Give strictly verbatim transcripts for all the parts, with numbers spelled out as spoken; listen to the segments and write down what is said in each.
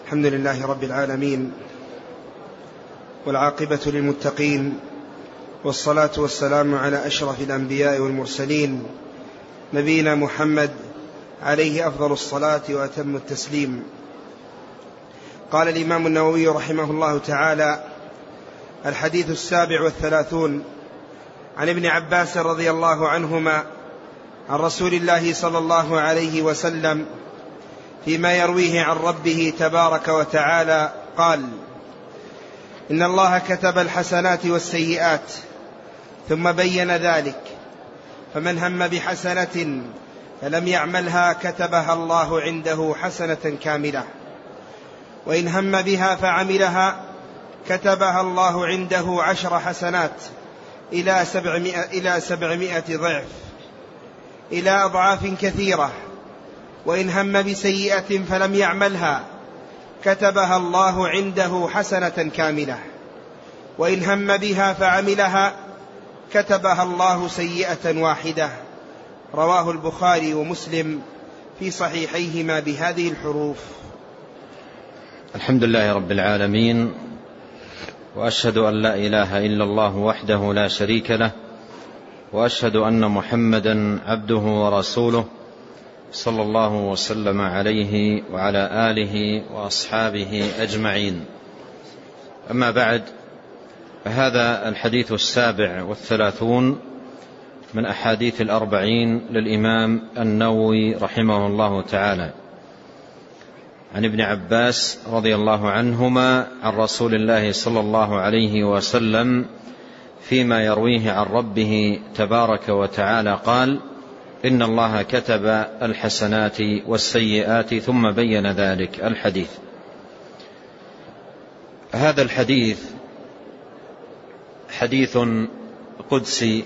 الحمد لله رب العالمين، والعاقبة للمتقين، والصلاة والسلام على أشرف الأنبياء والمرسلين، نبينا محمد عليه أفضل الصلاة وأتم التسليم. قال الإمام النووي رحمه الله تعالى: الحديث السابع والثلاثون، عن ابن عباس رضي الله عنهما عن رسول الله صلى الله عليه وسلم فيما يرويه عن ربه تبارك وتعالى قال: إن الله كتب الحسنات والسيئات ثم بين ذلك، فمن هم بحسنة فلم يعملها كتبها الله عنده حسنة كاملة، وإن هم بها فعملها كتبها الله عنده عشر حسنات إلى سبعمائة, إلى سبعمائة ضعف، إلى أضعاف كثيرة. وإن هم بسيئة فلم يعملها كتبها الله عنده حسنة كاملة، وإن هم بها فعملها كتبها الله سيئة واحدة. رواه البخاري ومسلم في صحيحيهما بهذه الحروف. الحمد لله رب العالمين، وأشهد أن لا إله إلا الله وحده لا شريك له، وأشهد أن محمدا عبده ورسوله، صلى الله وسلم عليه وعلى آله وأصحابه أجمعين. أما بعد، فهذا الحديث السابع والثلاثون من أحاديث الأربعين للإمام النووي رحمه الله تعالى، عن ابن عباس رضي الله عنهما عن رسول الله صلى الله عليه وسلم فيما يرويه عن ربه تبارك وتعالى قال: إن الله كتب الحسنات والسيئات ثم بين ذلك. الحديث. هذا الحديث حديث قدسي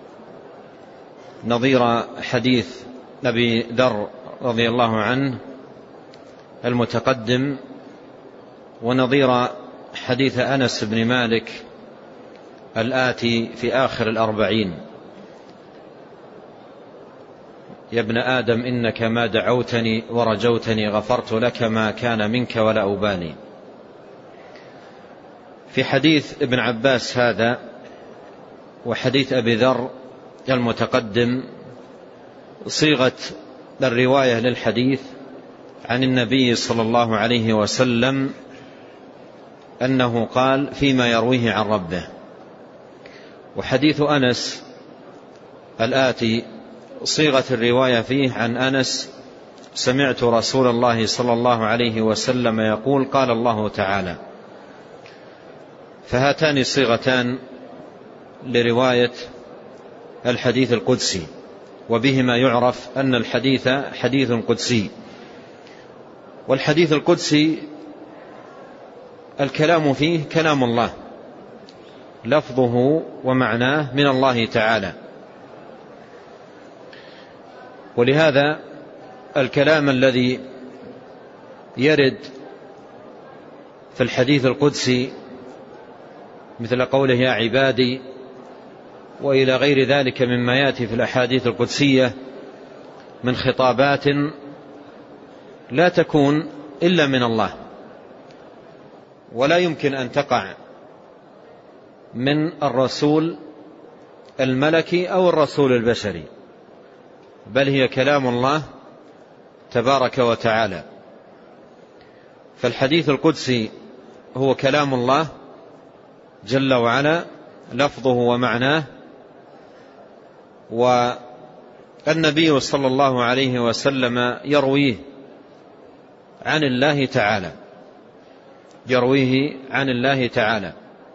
نظير حديث أبي ذر رضي الله عنه المتقدم، ونظير حديث أنس بن مالك الآتي في آخر الأربعين: يا ابن آدم إنك ما دعوتني ورجوتني غفرت لك ما كان منك ولا أبالي. في حديث ابن عباس هذا وحديث أبي ذر المتقدم صيغة الرواية للحديث عن النبي صلى الله عليه وسلم أنه قال فيما يرويه عن ربه. وحديث أنس الآتي صيغة الرواية فيه عن أنس: سمعت رسول الله صلى الله عليه وسلم يقول قال الله تعالى. فهاتان صيغتان لرواية الحديث القدسي، وبهما يعرف أن الحديث حديث قدسي. والحديث القدسي الكلام فيه كلام الله، لفظه ومعناه من الله تعالى، ولهذا الكلام الذي يرد في الحديث القدسي مثل قوله يا عبادي وإلى غير ذلك مما يأتي في الأحاديث القدسية من خطابات لا تكون إلا من الله، ولا يمكن أن تقع من الرسول الملكي أو الرسول البشري، بل هي كلام الله تبارك وتعالى. فالحديث القدسي هو كلام الله جل وعلا، لفظه ومعناه. والنبي صلى الله عليه وسلم يرويه عن الله تعالى، يرويه عن الله تعالى.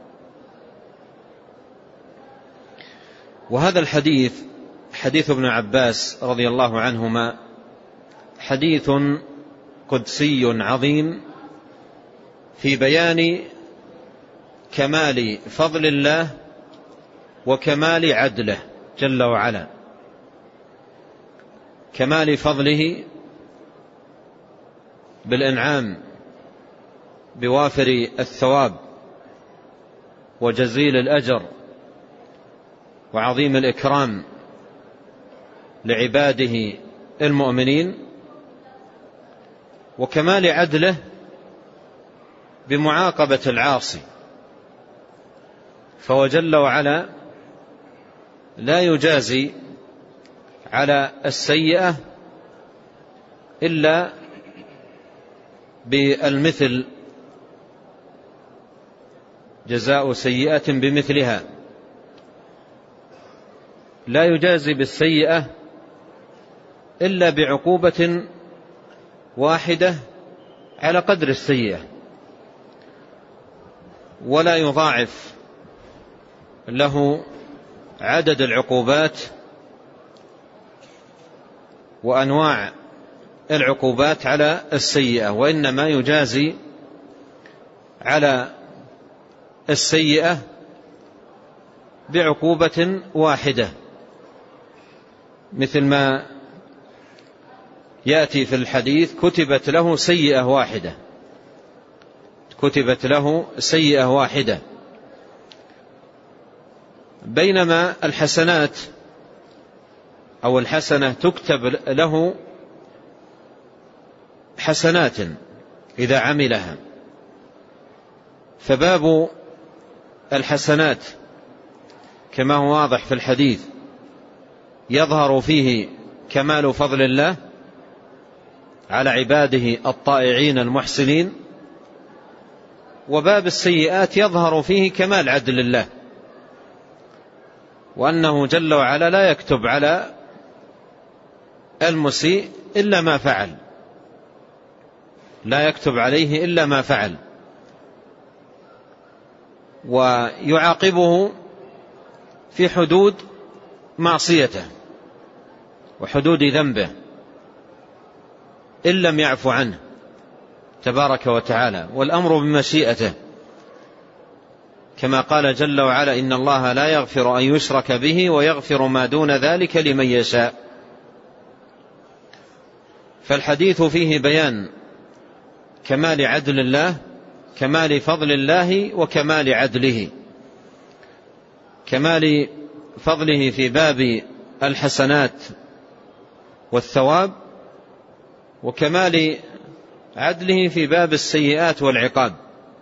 وهذا الحديث حديث ابن عباس رضي الله عنهما حديث قدسي عظيم في بيان كمال فضل الله وكمال عدله جل وعلا، كمال فضله بالإنعام بوافر الثواب وجزيل الأجر وعظيم الإكرام لعباده المؤمنين، وكمال عدله بمعاقبة العاصي، فهو جل وعلا لا يجازي على السيئة إلا بالمثل، جزاء سيئة بمثلها، لا يجازي بالسيئة إلا بعقوبة واحدة على قدر السيئة، ولا يضاعف له عدد العقوبات وأنواع العقوبات على السيئة، وإنما يجازي على السيئة بعقوبة واحدة، مثل ما يأتي في الحديث: كتبت له سيئة واحدة، كتبت له سيئة واحدة. بينما الحسنات أو الحسنة تكتب له حسنات إذا عملها، فباب الحسنات كما هو واضح في الحديث يظهر فيه كمال فضل الله على عباده الطائعين المحسنين، وباب السيئات يظهر فيه كمال عدل الله، وأنه جل وعلا لا يكتب على المسيء إلا ما فعل، لا يكتب عليه إلا ما فعل، ويعاقبه في حدود معصيته وحدود ذنبه إن لم يعفو عنه تبارك وتعالى، والأمر بمشيئته، كما قال جل وعلا: إن الله لا يغفر أن يشرك به ويغفر ما دون ذلك لمن يشاء. فالحديث فيه بيان كمال عدل الله، كمال فضل الله، وكمال عدله، كمال فضله في باب الحسنات والثواب، وكمال عدله في باب السيئات والعقاب،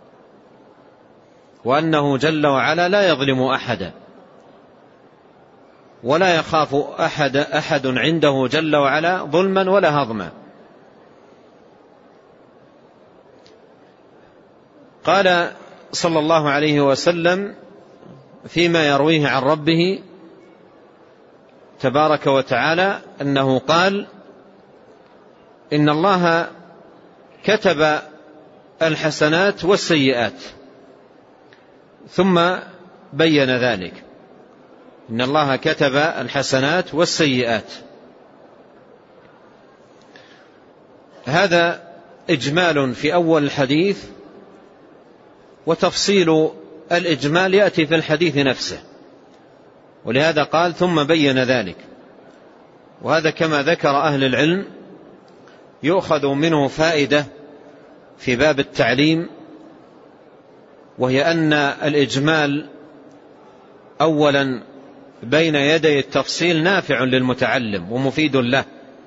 وأنه جل وعلا لا يظلم أحدا ولا يخاف أحد, أحد عنده جل وعلا ظلما ولا هضما. قال صلى الله عليه وسلم فيما يرويه عن ربه تبارك وتعالى أنه قال: إن الله كتب الحسنات والسيئات، ثم بين ذلك. إن الله كتب الحسنات والسيئات، هذا إجمال في أول الحديث، وتفصيل الإجمال يأتي في الحديث نفسه، ولهذا قال: ثم بين ذلك. وهذا كما ذكر أهل العلم يؤخذ منه فائدة في باب التعليم، وهي أن الإجمال أولا بين يدي التفصيل نافع للمتعلم ومفيد له،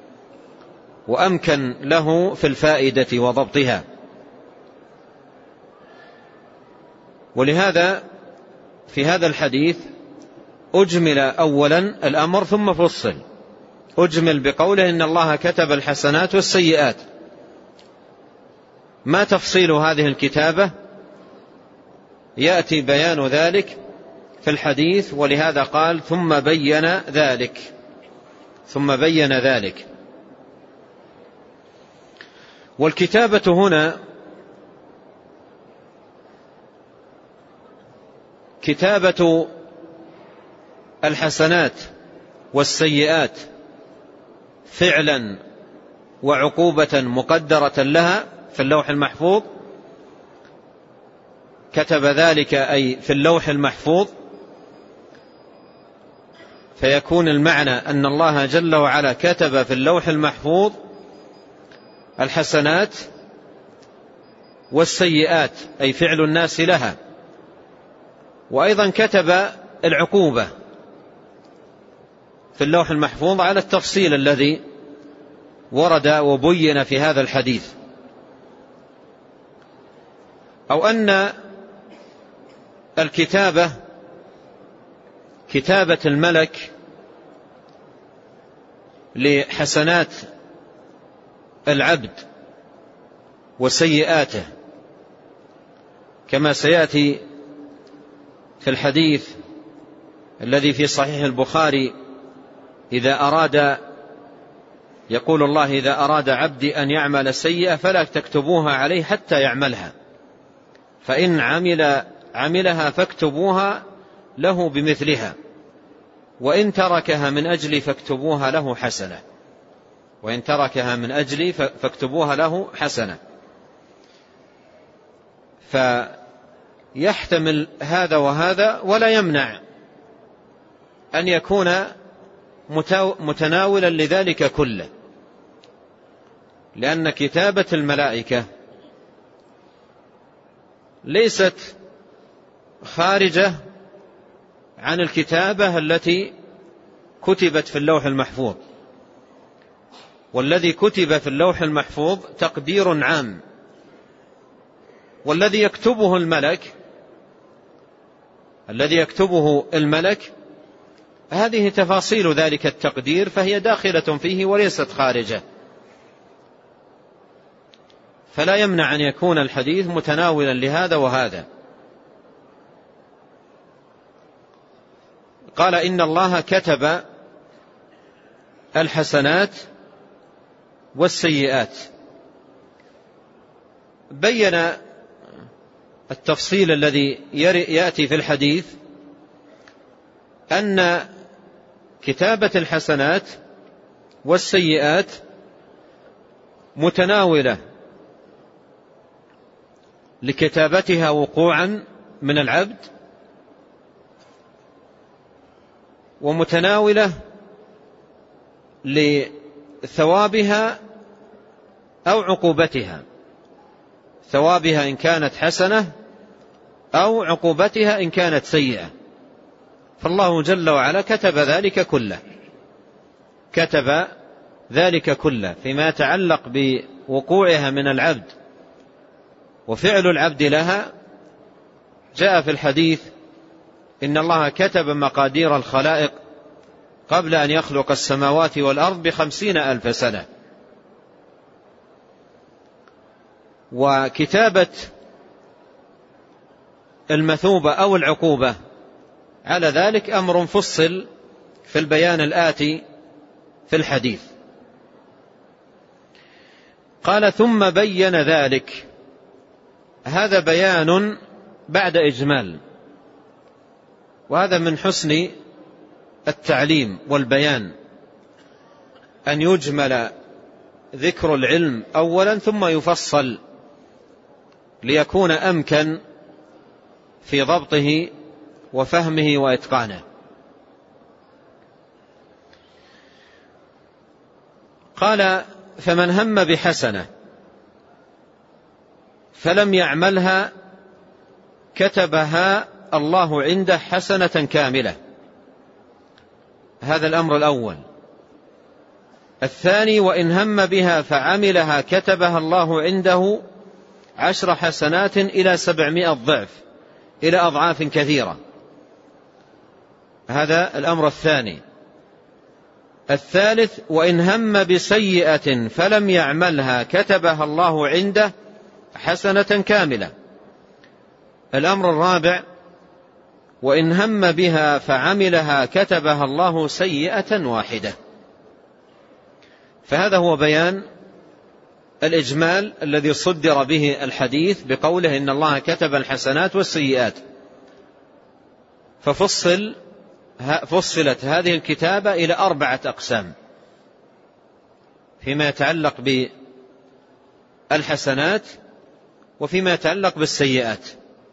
وأمكن له في الفائدة وضبطها. ولهذا في هذا الحديث أجمل أولا الأمر ثم فصل. أجمل بقوله: إن الله كتب الحسنات والسيئات. ما تفصيل هذه الكتابة؟ يأتي بيان ذلك في الحديث، ولهذا قال: ثم بين ذلك. ثم بين ذلك. والكتابة هنا كتابة الحسنات والسيئات فعلا وعقوبة مقدرة لها في اللوح المحفوظ. كتب ذلك أي في اللوح المحفوظ، فيكون المعنى أن الله جل وعلا كتب في اللوح المحفوظ الحسنات والسيئات، أي فعل الناس لها، وأيضا كتب العقوبة في اللوح المحفوظ على التفصيل الذي ورد وبين في هذا الحديث. أو أن الكتابة كتابة الملك لحسنات العبد وسيئاته كما سيأتي في الحديث الذي في صحيح البخاري: إذا أراد يقول الله إذا أراد عبدي أن يعمل سيئة فلا تكتبوها عليه حتى يعملها، فإن عمل عملها فاكتبوها له بمثلها، وإن تركها من أجلي فاكتبوها له حسنة وإن تركها من أجلي فاكتبوها له حسنة. فيحتمل هذا وهذا، ولا يمنع أن يكون متناولا لذلك كله، لأن كتابة الملائكة ليست خارجة عن الكتابة التي كتبت في اللوح المحفوظ، والذي كتب في اللوح المحفوظ تقدير عام، والذي يكتبه الملك الذي يكتبه الملك هذه تفاصيل ذلك التقدير، فهي داخلة فيه وليست خارجة، فلا يمنع أن يكون الحديث متناولا لهذا وهذا. قال: إن الله كتب الحسنات والسيئات. بين التفصيل الذي يأتي في الحديث أن كتابة الحسنات والسيئات متناولة لكتابتها وقوعا من العبد، ومتناولة لثوابها أو عقوبتها، ثوابها إن كانت حسنة أو عقوبتها إن كانت سيئة. فالله جل وعلا كتب ذلك كله كتب ذلك كله فيما يتعلق بوقوعها من العبد وفعل العبد لها. جاء في الحديث: إن الله كتب مقادير الخلائق قبل أن يخلق السماوات والأرض بخمسين ألف سنة. وكتابة المثوبة أو العقوبة على ذلك أمر فصل في البيان الآتي في الحديث. قال: ثم بين ذلك. هذا بيان بعد إجمال، وهذا من حسن التعليم والبيان أن يجمل ذكر العلم أولا ثم يفصل، ليكون أمكن في ضبطه وفهمه وإتقانه. قال: فمن هم بحسنة فلم يعملها كتبها الله عنده حسنة كاملة. هذا الأمر الأول. الثاني: وإن هم بها فعملها كتبها الله عنده عشر حسنات إلى سبعمائة ضعف، إلى أضعاف كثيرة. هذا الأمر الثاني. الثالث: وإن هم بسيئة فلم يعملها كتبها الله عنده حسنة كاملة. الأمر الرابع: وإن هم بها فعملها كتبها الله سيئة واحدة. فهذا هو بيان الإجمال الذي صدر به الحديث بقوله: إن الله كتب الحسنات والسيئات. ففصل فصلت هذه الكتابة إلى أربعة أقسام فيما يتعلق بالحسنات وفيما يتعلق بالسيئات،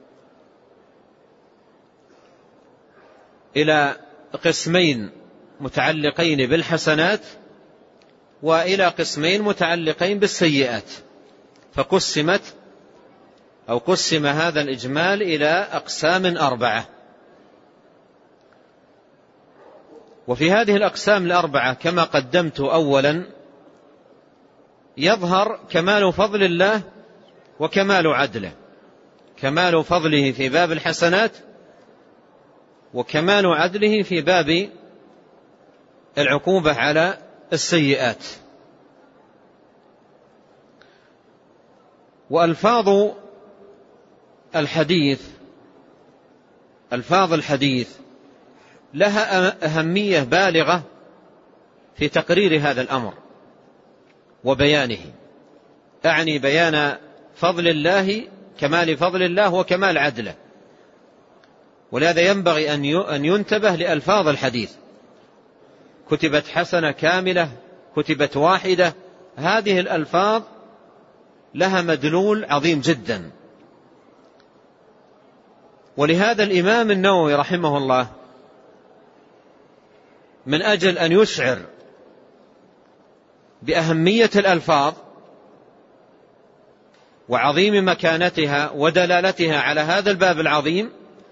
إلى قسمين متعلقين بالحسنات وإلى قسمين متعلقين بالسيئات. فقسمت أو قسم هذا الإجمال إلى أقسام أربعة. وفي هذه الأقسام الأربعة كما قدمت أولا يظهر كمال فضل الله وكمال عدله، كمال فضله في باب الحسنات وكمال عدله في باب العقوبة على السيئات. وألفاظ الحديث ألفاظ الحديث لها أهمية بالغة في تقرير هذا الأمر وبيانه، أعني بيان فضل الله، كمال فضل الله وكمال عدله. ولهذا ينبغي أن ينتبه لألفاظ الحديث. كتبت حسنة كاملة، كتبت واحدة، هذه الألفاظ لها مدلول عظيم جدا. ولهذا الإمام النووي رحمه الله من أجل أن يشعر بأهمية الألفاظ وعظيم مكانتها ودلالتها على هذا الباب العظيم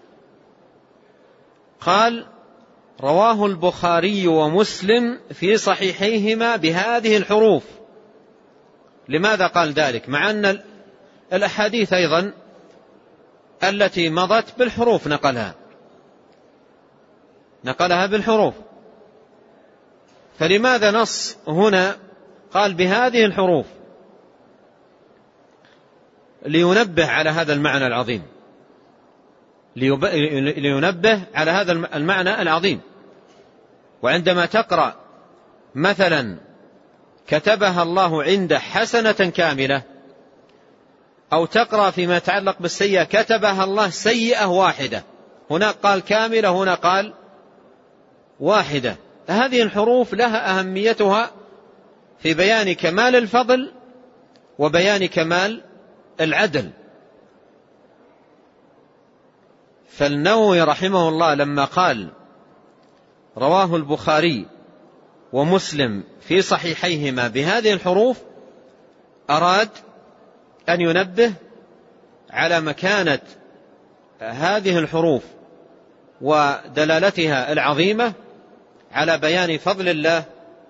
قال: رواه البخاري ومسلم في صحيحيهما بهذه الحروف. لماذا قال ذلك؟ مع أن الأحاديث أيضا التي مضت بالحروف نقلها نقلها بالحروف، فلماذا نص هنا قال بهذه الحروف؟ لينبه على هذا المعنى العظيم، لينبه على هذا المعنى العظيم. وعندما تقرأ مثلا كتبها الله عنده حسنة كاملة، أو تقرأ فيما يتعلق بالسيئة كتبها الله سيئة واحدة، هنا قال كاملة هنا قال واحدة، هذه الحروف لها أهميتها في بيان كمال الفضل وبيان كمال العدل. فالنووي رحمه الله لما قال رواه البخاري ومسلم في صحيحيهما بهذه الحروف أراد أن ينبه على مكانة هذه الحروف ودلالتها العظيمة على بيان فضل الله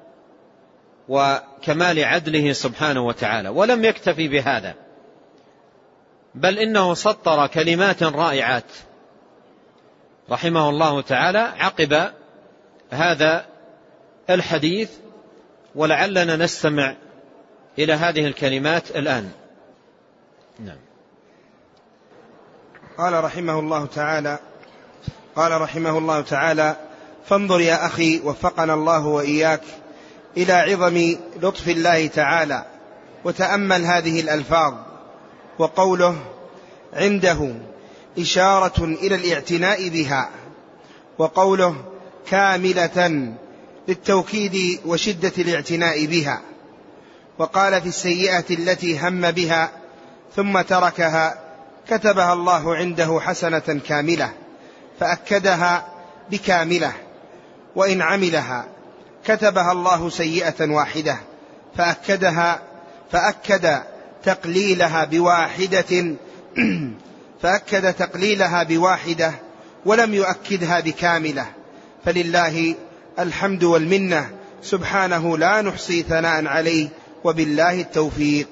وكمال عدله سبحانه وتعالى. ولم يكتفي بهذا، بل إنه سطر كلمات رائعات رحمه الله تعالى عقب هذا الحديث، ولعلنا نستمع إلى هذه الكلمات الآن. نعم. قال رحمه الله تعالى قال رحمه الله تعالى: فانظر يا أخي وفقنا الله وإياك إلى عظم لطف الله تعالى، وتأمل هذه الألفاظ. وقوله عنده إشارة إلى الاعتناء بها، وقوله كاملة للتوكيد وشدة الاعتناء بها. وقال في السيئة التي هم بها ثم تركها كتبها الله عنده حسنة كاملة، فأكدها بكاملة. وإن عملها كتبها الله سيئة واحدة، فأكدها فأكد تقليلها بواحدة فأكد تقليلها بواحدة ولم يؤكدها بكاملة. فلله الحمد والمنة، سبحانه لا نحصي ثناء عليه، وبالله التوفيق.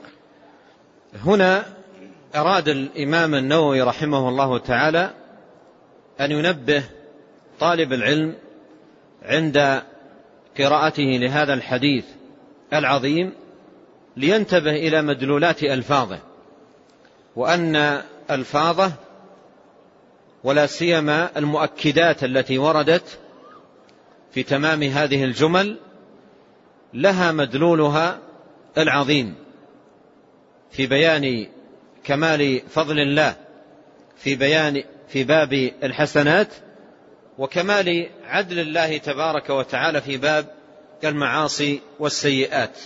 هنا أراد الإمام النووي رحمه الله تعالى أن ينبه طالب العلم عند قراءته لهذا الحديث العظيم لينتبه إلى مدلولات ألفاظه، وأن ألفاظه ولا سيما المؤكدات التي وردت في تمام هذه الجمل لها مدلولها العظيم في بيان كمال فضل الله، في بيان في باب الحسنات، وكمال عدل الله تبارك وتعالى في باب المعاصي والسيئات.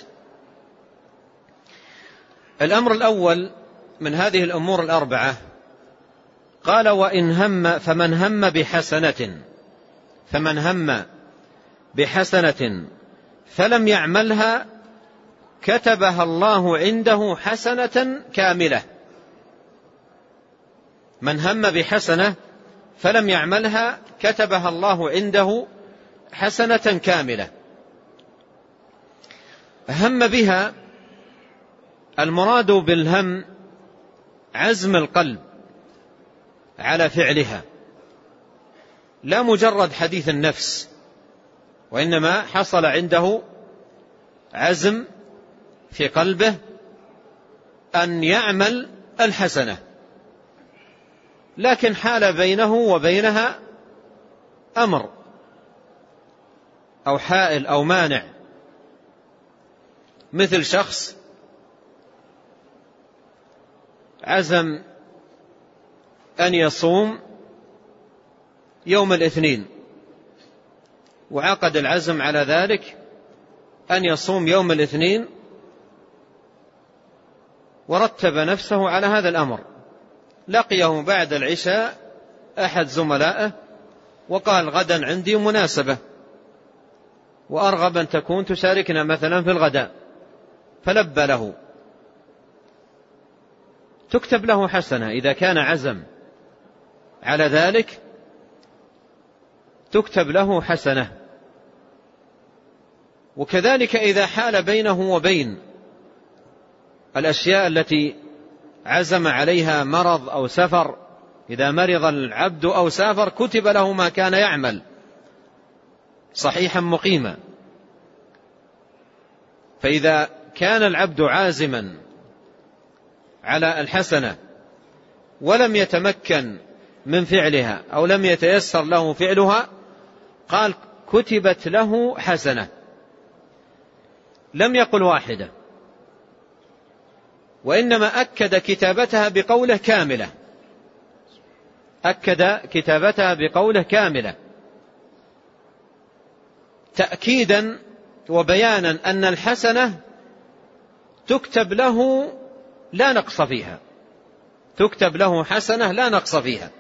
الأمر الأول من هذه الأمور الأربعة قال: وإن هم فمن هم بحسنة فمن هم بحسنة فلم يعملها كتبها الله عنده حسنة كاملة. من هم بحسنة فلم يعملها كتبها الله عنده حسنة كاملة. هم بها، المراد بالهم عزم القلب على فعلها، لا مجرد حديث النفس، وإنما حصل عنده عزم في قلبه أن يعمل الحسنة، لكن حال بينه وبينها أمر أو حائل أو مانع، مثل شخص عزم أن يصوم يوم الاثنين، وعقد العزم على ذلك أن يصوم يوم الاثنين، ورتب نفسه على هذا الأمر. لقيه بعد العشاء أحد زملائه وقال: غدا عندي مناسبة وأرغب أن تكون تشاركنا مثلا في الغداء، فلبى له، تكتب له حسنة إذا كان عزم على ذلك، تكتب له حسنة. وكذلك إذا حال بينه وبين الأشياء التي عزم عليها مرض أو سفر، إذا مرض العبد أو سافر كتب له ما كان يعمل صحيحا مقيما. فإذا كان العبد عازما على الحسنة ولم يتمكن من فعلها أو لم يتيسر له فعلها، قال: كتبت له حسنة. لم يقل واحدة، وإنما أكد كتابتها بقوله كاملة، أكد كتابتها بقوله كاملة، تأكيدا وبيانا أن الحسنة تكتب له لا نقص فيها، تكتب له حسنة لا نقص فيها.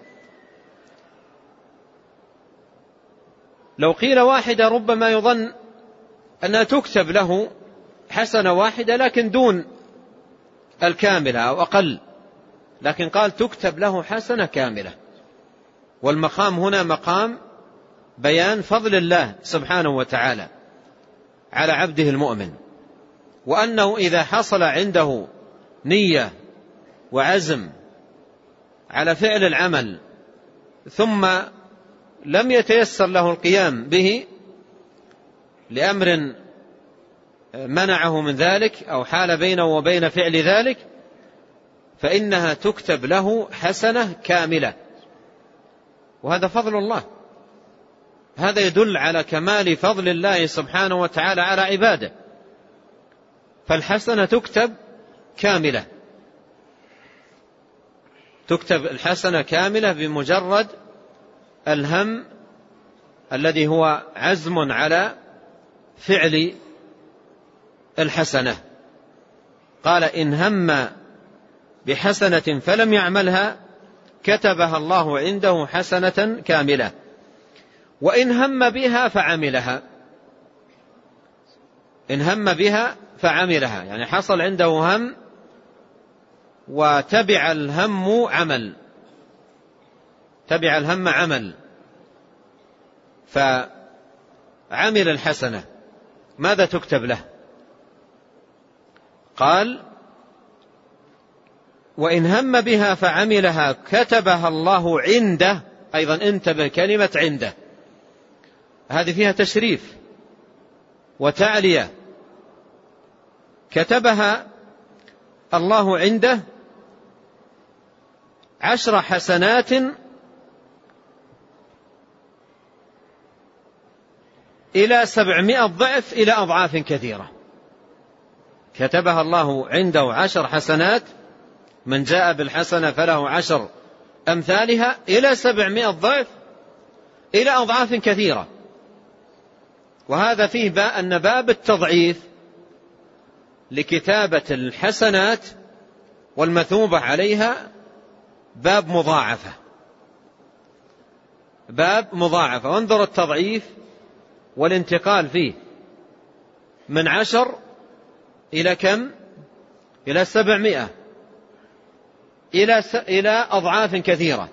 لو قيل واحدة ربما يظن أنها تكتب له حسنة واحدة لكن دون الكاملة أو أقل، لكن قال تكتب له حسنة كاملة. والمقام هنا مقام بيان فضل الله سبحانه وتعالى على عبده المؤمن، وأنه إذا حصل عنده نية وعزم على فعل العمل ثم لم يتيسر له القيام به لأمر منعه من ذلك أو حال بينه وبين فعل ذلك، فإنها تكتب له حسنة كاملة. وهذا فضل الله، هذا يدل على كمال فضل الله سبحانه وتعالى على عباده. فالحسنة تكتب كاملة، تكتب الحسنة كاملة بمجرد الهم الذي هو عزم على فعل الحسنة. قال: إن هم بحسنة فلم يعملها كتبها الله عنده حسنة كاملة، وإن هم بها فعملها. إن هم بها فعملها يعني حصل عنده هم وتبع الهم عمل، تبع الهم عمل فعمل الحسنة، ماذا تكتب له؟ قال: وإن هم بها فعملها كتبها الله عنده. أيضا انتبه كلمة عنده، هذه فيها تشريف وتعلية. كتبها الله عنده عشر حسنات إلى سبعمائة ضعف إلى أضعاف كثيرة. كتبها الله عنده عشر حسنات، من جاء بالحسنة فله عشر أمثالها إلى سبعمائة ضعف إلى أضعاف كثيرة. وهذا فيه باء أن باب التضعيف لكتابة الحسنات والمثوبة عليها باب مضاعفة، باب مضاعفة. وانظر التضعيف والانتقال فيه من عشر إلى كم؟ إلى سبعمائة، إلى إلى أضعاف كثيرة.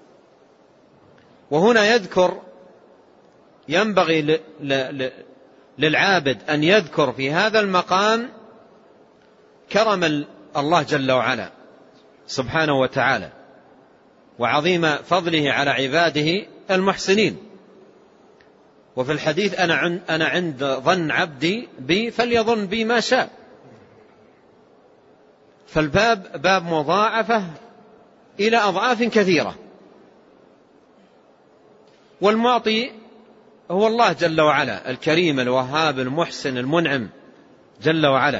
وهنا يذكر، ينبغي للعابد أن يذكر في هذا المقام كرم الله جل وعلا سبحانه وتعالى، وعظيم فضله على عباده المحسنين. وفي الحديث أنا أنا عند ظن عبدي بي فليظن بي ما شاء. فالباب باب مضاعفة إلى أضعاف كثيرة، والمعطي هو الله جل وعلا الكريم الوهاب المحسن المنعم جل وعلا.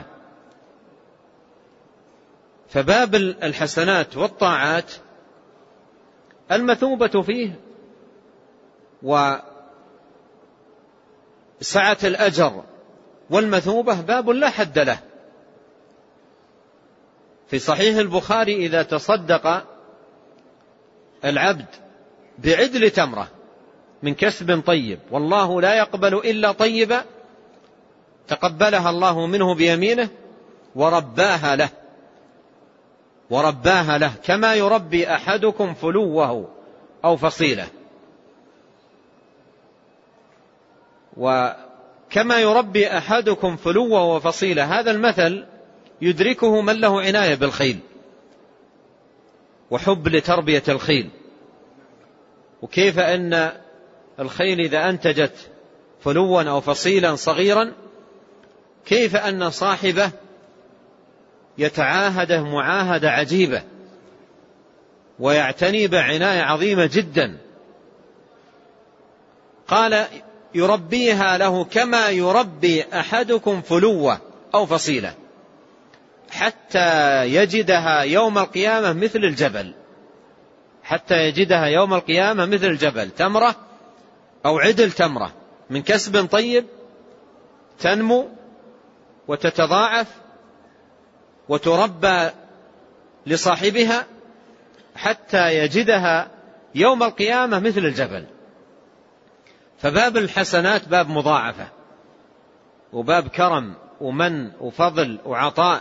فباب الحسنات والطاعات المثوبة فيه وسعة الأجر والمثوبة باب لا حد له. في صحيح البخاري إذا تصدق العبد بعدل تمرة من كسب طيب والله لا يقبل إلا طيبا تقبلها الله منه بيمينه ورباها له ورباها له كما يربي أحدكم فلوه أو فصيله. وكما يربي أحدكم فلوه وفصيله هذا المثل يدركه من له عناية بالخيل وحب لتربية الخيل، وكيف أن الخيل إذا أنتجت فلوا أو فصيلا صغيرا كيف أن صاحبه يتعاهده معاهدة عجيبة ويعتني بعناية عظيمة جدا. قال يربيها له كما يربي أحدكم فلوة أو فصيلة حتى يجدها يوم القيامة مثل الجبل، حتى يجدها يوم القيامة مثل الجبل، تمرة أو عدل تمرة من كسب طيب تنمو وتتضاعف وتربى لصاحبها حتى يجدها يوم القيامة مثل الجبل. فباب الحسنات باب مضاعفة وباب كرم ومن وفضل وعطاء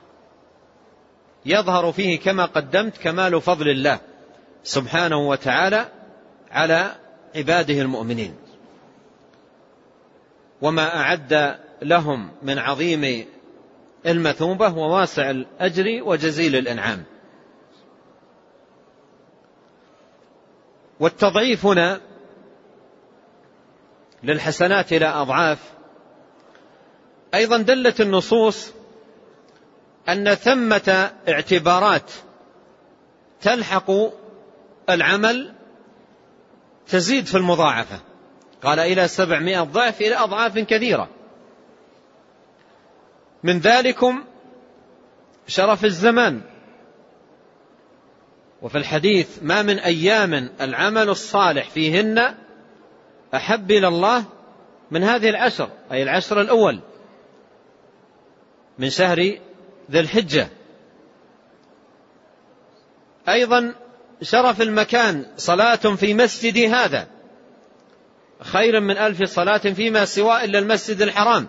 يظهر فيه كما قدمت كمال فضل الله سبحانه وتعالى على عباده المؤمنين، وما أعد لهم من عظيم المثوبة وواسع الأجر وجزيل الإنعام. والتضعيف هنا للحسنات إلى أضعاف أيضا دلت النصوص أن ثمة اعتبارات تلحق العمل تزيد في المضاعفة، قال إلى سبعمائة ضعف إلى أضعاف كثيرة. من ذلكم شرف الزمان، وفي الحديث ما من أيام العمل الصالح فيهن أحب إلى الله من هذه العشر، أي العشر الأول من شهر ذي الحجة. أيضا شرف المكان، صلاة في مسجدي هذا خير من ألف صلاة فيما سوى إلا المسجد الحرام.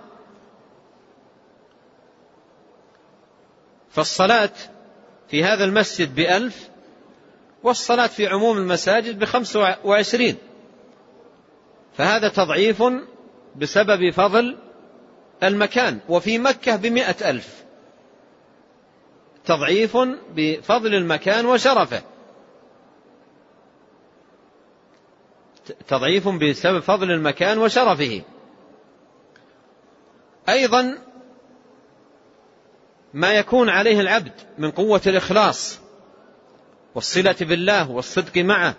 فالصلاة في هذا المسجد بألف، والصلاة في عموم المساجد بخمس وعشرين، فهذا تضعيف بسبب فضل المكان. وفي مكة بمئة ألف، تضعيف بفضل المكان وشرفه، تضعيف بسبب فضل المكان وشرفه. أيضا ما يكون عليه العبد من قوة الإخلاص والصلة بالله والصدق معه،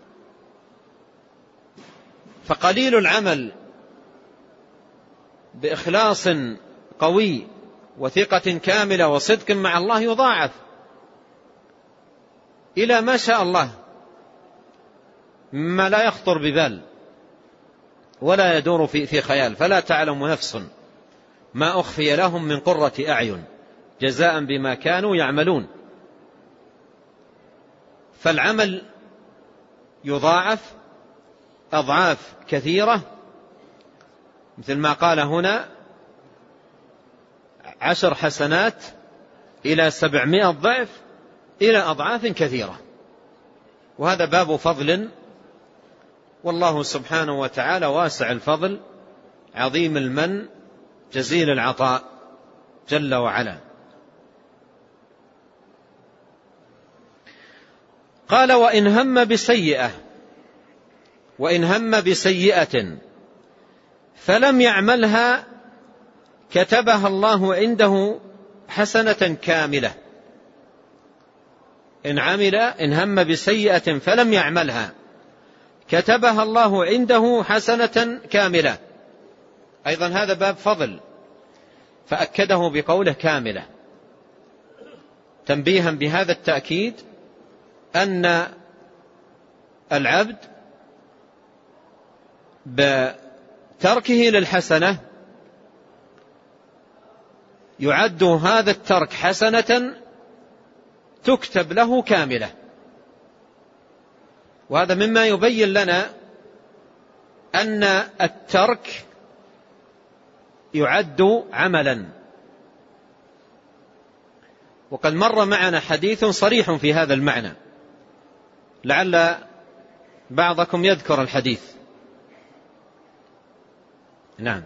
فقليل العمل بإخلاص قوي وثقة كاملة وصدق مع الله يضاعف إلى ما شاء الله ما لا يخطر ببال ولا يدور في في خيال. فلا تعلم نفس ما أخفي لهم من قرة أعين جزاء بما كانوا يعملون. فالعمل يضاعف أضعاف كثيرة، مثل ما قال هنا عشر حسنات إلى سبعمائة ضعف إلى أضعاف كثيرة. وهذا باب فضل، والله سبحانه وتعالى واسع الفضل عظيم المن جزيل العطاء جل وعلا. قال وإن هم بسيئة وإن هم بسيئة فلم يعملها كتبها الله عنده حسنة كاملة. إن عمل إن هم بسيئة فلم يعملها كتبها الله عنده حسنة كاملة. أيضا هذا باب فضل، فأكده بقوله كاملة، تنبيها بهذا التأكيد أن العبد بتركه للحسنة يعد هذا الترك حسنة تكتب له كاملة. وهذا مما يبين لنا أن الترك يعد عملا. وقد مر معنا حديث صريح في هذا المعنى، لعل بعضكم يذكر الحديث. نعم،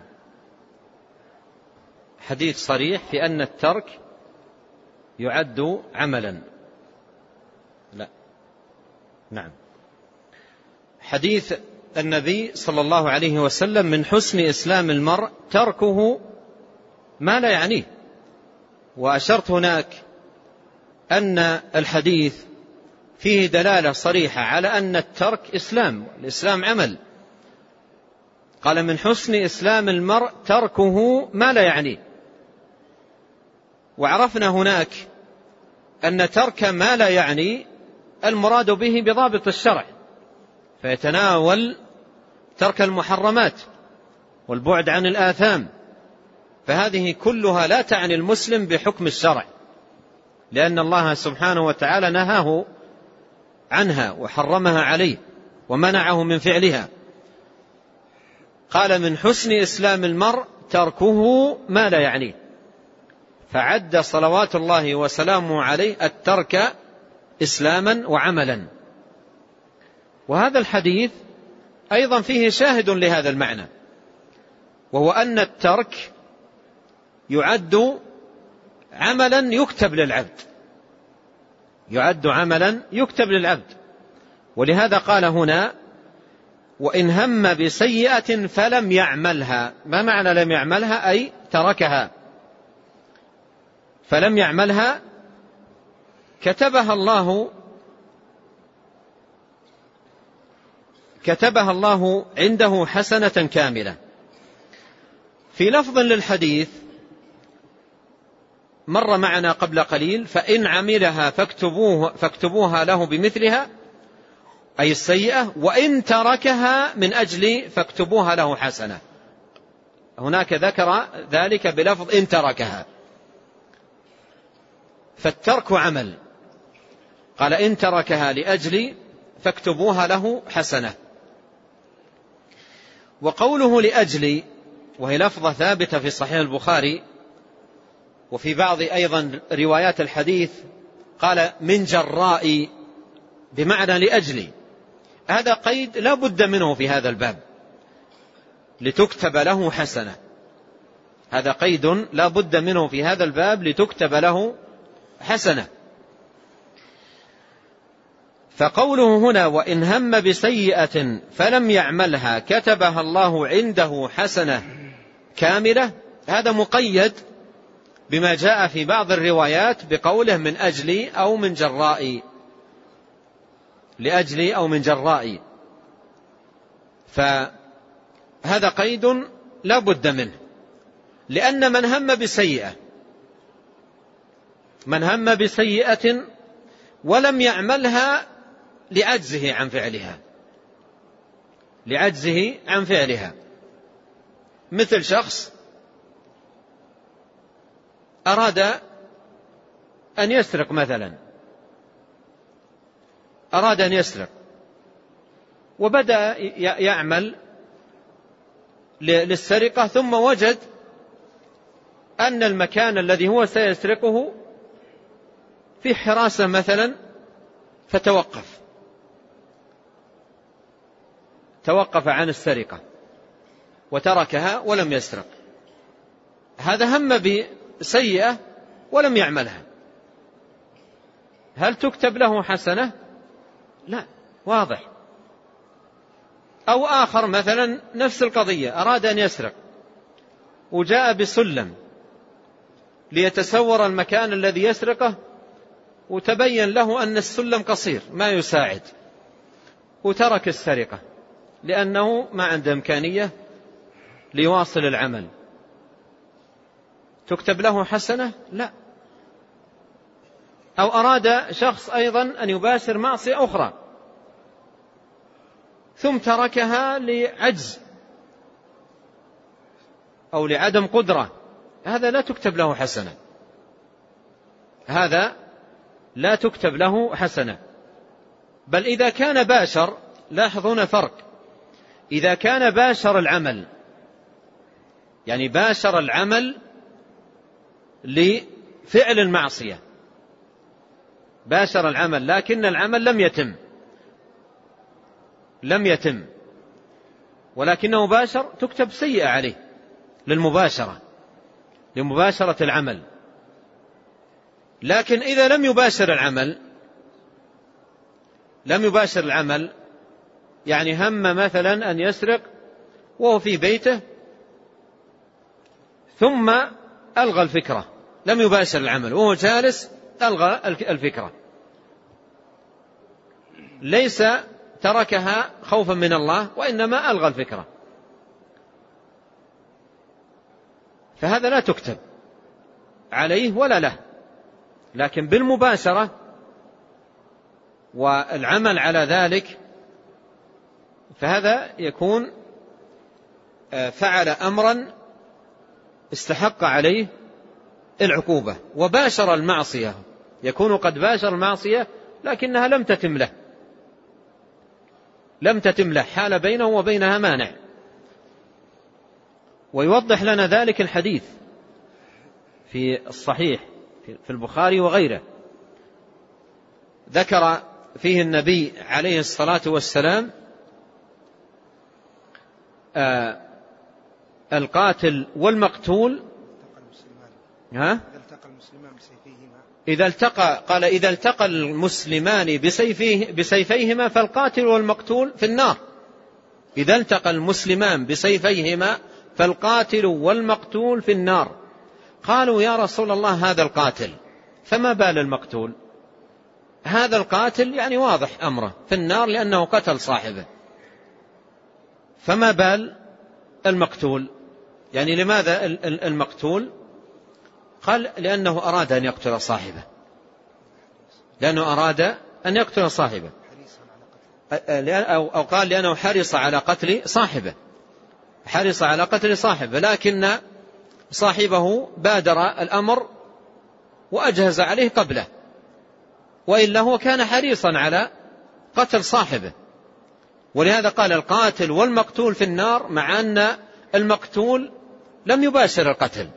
حديث صريح في أن الترك يعد عملا. لا، نعم، حديث النبي صلى الله عليه وسلم: من حسن إسلام المرء تركه ما لا يعنيه. وأشرت هناك أن الحديث فيه دلالة صريحة على أن الترك إسلام، الإسلام عمل. قال: من حسن إسلام المرء تركه ما لا يعنيه. وعرفنا هناك أن ترك ما لا يعني المراد به بضابط الشرع، فيتناول ترك المحرمات والبعد عن الآثام، فهذه كلها لا تعني المسلم بحكم الشرع، لأن الله سبحانه وتعالى نهاه عنها وحرمها عليه ومنعه من فعلها. قال: من حسن إسلام المرء تركه ما لا يعنيه، فعد صلوات الله وسلامه عليه الترك إسلاما وعملا. وهذا الحديث أيضا فيه شاهد لهذا المعنى، وهو أن الترك يعد عملا يكتب للعبد، يعد عملا يكتب للعبد. ولهذا قال هنا: وإن هم بسيئة فلم يعملها. ما معنى لم يعملها؟ أي تركها. فلم يعملها كتبها الله كتبها الله عنده حسنة كاملة. في لفظ للحديث مر معنا قبل قليل: فإن عملها فاكتبوه فاكتبوها له بمثلها، أي السيئة، وإن تركها من أجل فاكتبوها له حسنة. هناك ذكر ذلك بلفظ إن تركها، فالترك عمل. قال: إن تركها لأجل فاكتبوها له حسنة. وقوله لأجل وهي لفظة ثابتة في صحيح البخاري، وفي بعض أيضا روايات الحديث قال: من جراء، بمعنى لأجل. هذا قيد لا بد منه في هذا الباب، لتكتب له حسنة. هذا قيد لا بد منه في هذا الباب، لتكتب له حسنة. فقوله هنا: وإن هم بسيئة فلم يعملها كتبها الله عنده حسنة كاملة، هذا مقيد بما جاء في بعض الروايات بقوله من أجل أو من جراء، لأجل أو من جراء. فهذا قيد لا بد منه، لأن من هم بسيئة من هم بسيئة ولم يعملها لعجزه عن فعلها لعجزه عن فعلها مثل شخص أراد أن يسرق مثلا، أراد أن يسرق وبدأ يعمل للسرقة، ثم وجد أن المكان الذي هو سيسرقه في حراسة مثلا، فتوقف توقف عن السرقة وتركها ولم يسرق. هذا هم بسيئة ولم يعملها، هل تكتب له حسنة؟ لا، واضح. أو آخر مثلا نفس القضية، أراد أن يسرق وجاء بسلم ليتسور المكان الذي يسرقه، وتبين له أن السلم قصير ما يساعد، وترك السرقة لأنه ما عنده إمكانية ليواصل العمل، تكتب له حسنة؟ لا. أو أراد شخص أيضا أن يباشر معصية أخرى ثم تركها لعجز أو لعدم قدرة، هذا لا تكتب له حسنة، هذا لا تكتب له حسنة. بل إذا كان باشر، لاحظون فرق، إذا كان باشر العمل، يعني باشر العمل لفعل المعصية، باشر العمل لكن العمل لم يتم لم يتم ولكنه باشر، تكتب سيئة عليه للمباشرة لمباشرة العمل. لكن إذا لم يباشر العمل لم يباشر العمل يعني هم مثلا أن يسرق وهو في بيته ثم ألغى الفكرة، لم يباشر العمل وهو جالس ألغى الفكرة، ليس تركها خوفا من الله وإنما ألغى الفكرة، فهذا لا تكتب عليه ولا له. لكن بالمباشرة والعمل على ذلك فهذا يكون فعل أمرا استحق عليه العقوبة، وباشر المعصية، يكون قد باشر المعصية لكنها لم تتم له لم تتم له حال بينه وبينها مانع. ويوضح لنا ذلك الحديث في الصحيح في البخاري وغيره، ذكر فيه النبي عليه الصلاة والسلام آه القاتل والمقتول ها؟ إذا التقى قال إذا التقى المسلمان بسيفيه بسيفيهما فالقاتل والمقتول في النار. إذا التقى المسلمان بسيفيهما فالقاتل والمقتول في النار. قالوا يا رسول الله هذا القاتل، فما بال المقتول؟ هذا القاتل يعني واضح أمره في النار لأنه قتل صاحبه، فما بال المقتول؟ يعني لماذا المقتول؟ قال لأنه أراد أن يقتل صاحبه لأنه أراد أن يقتل صاحبه أو قال لأنه حرص على قتل صاحبه حرص على قتل صاحبه لكن صاحبه بادر الأمر وأجهز عليه قبله، وإلا هو كان حريصا على قتل صاحبه. ولهذا قال القاتل والمقتول في النار، مع أن المقتول لم يباشر القتل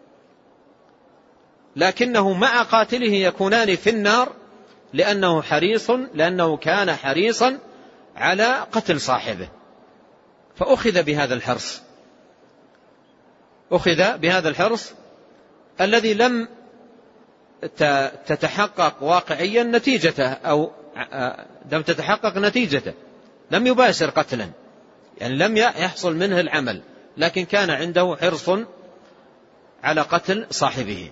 لكنه مع قاتله يكونان في النار لأنه حريص لأنه كان حريصا على قتل صاحبه، فأخذ بهذا الحرص أخذ بهذا الحرص الذي لم تتحقق واقعيا نتيجته أو لم تتحقق نتيجته، لم يباشر قتلا يعني لم يحصل منه العمل، لكن كان عنده حرص على قتل صاحبه.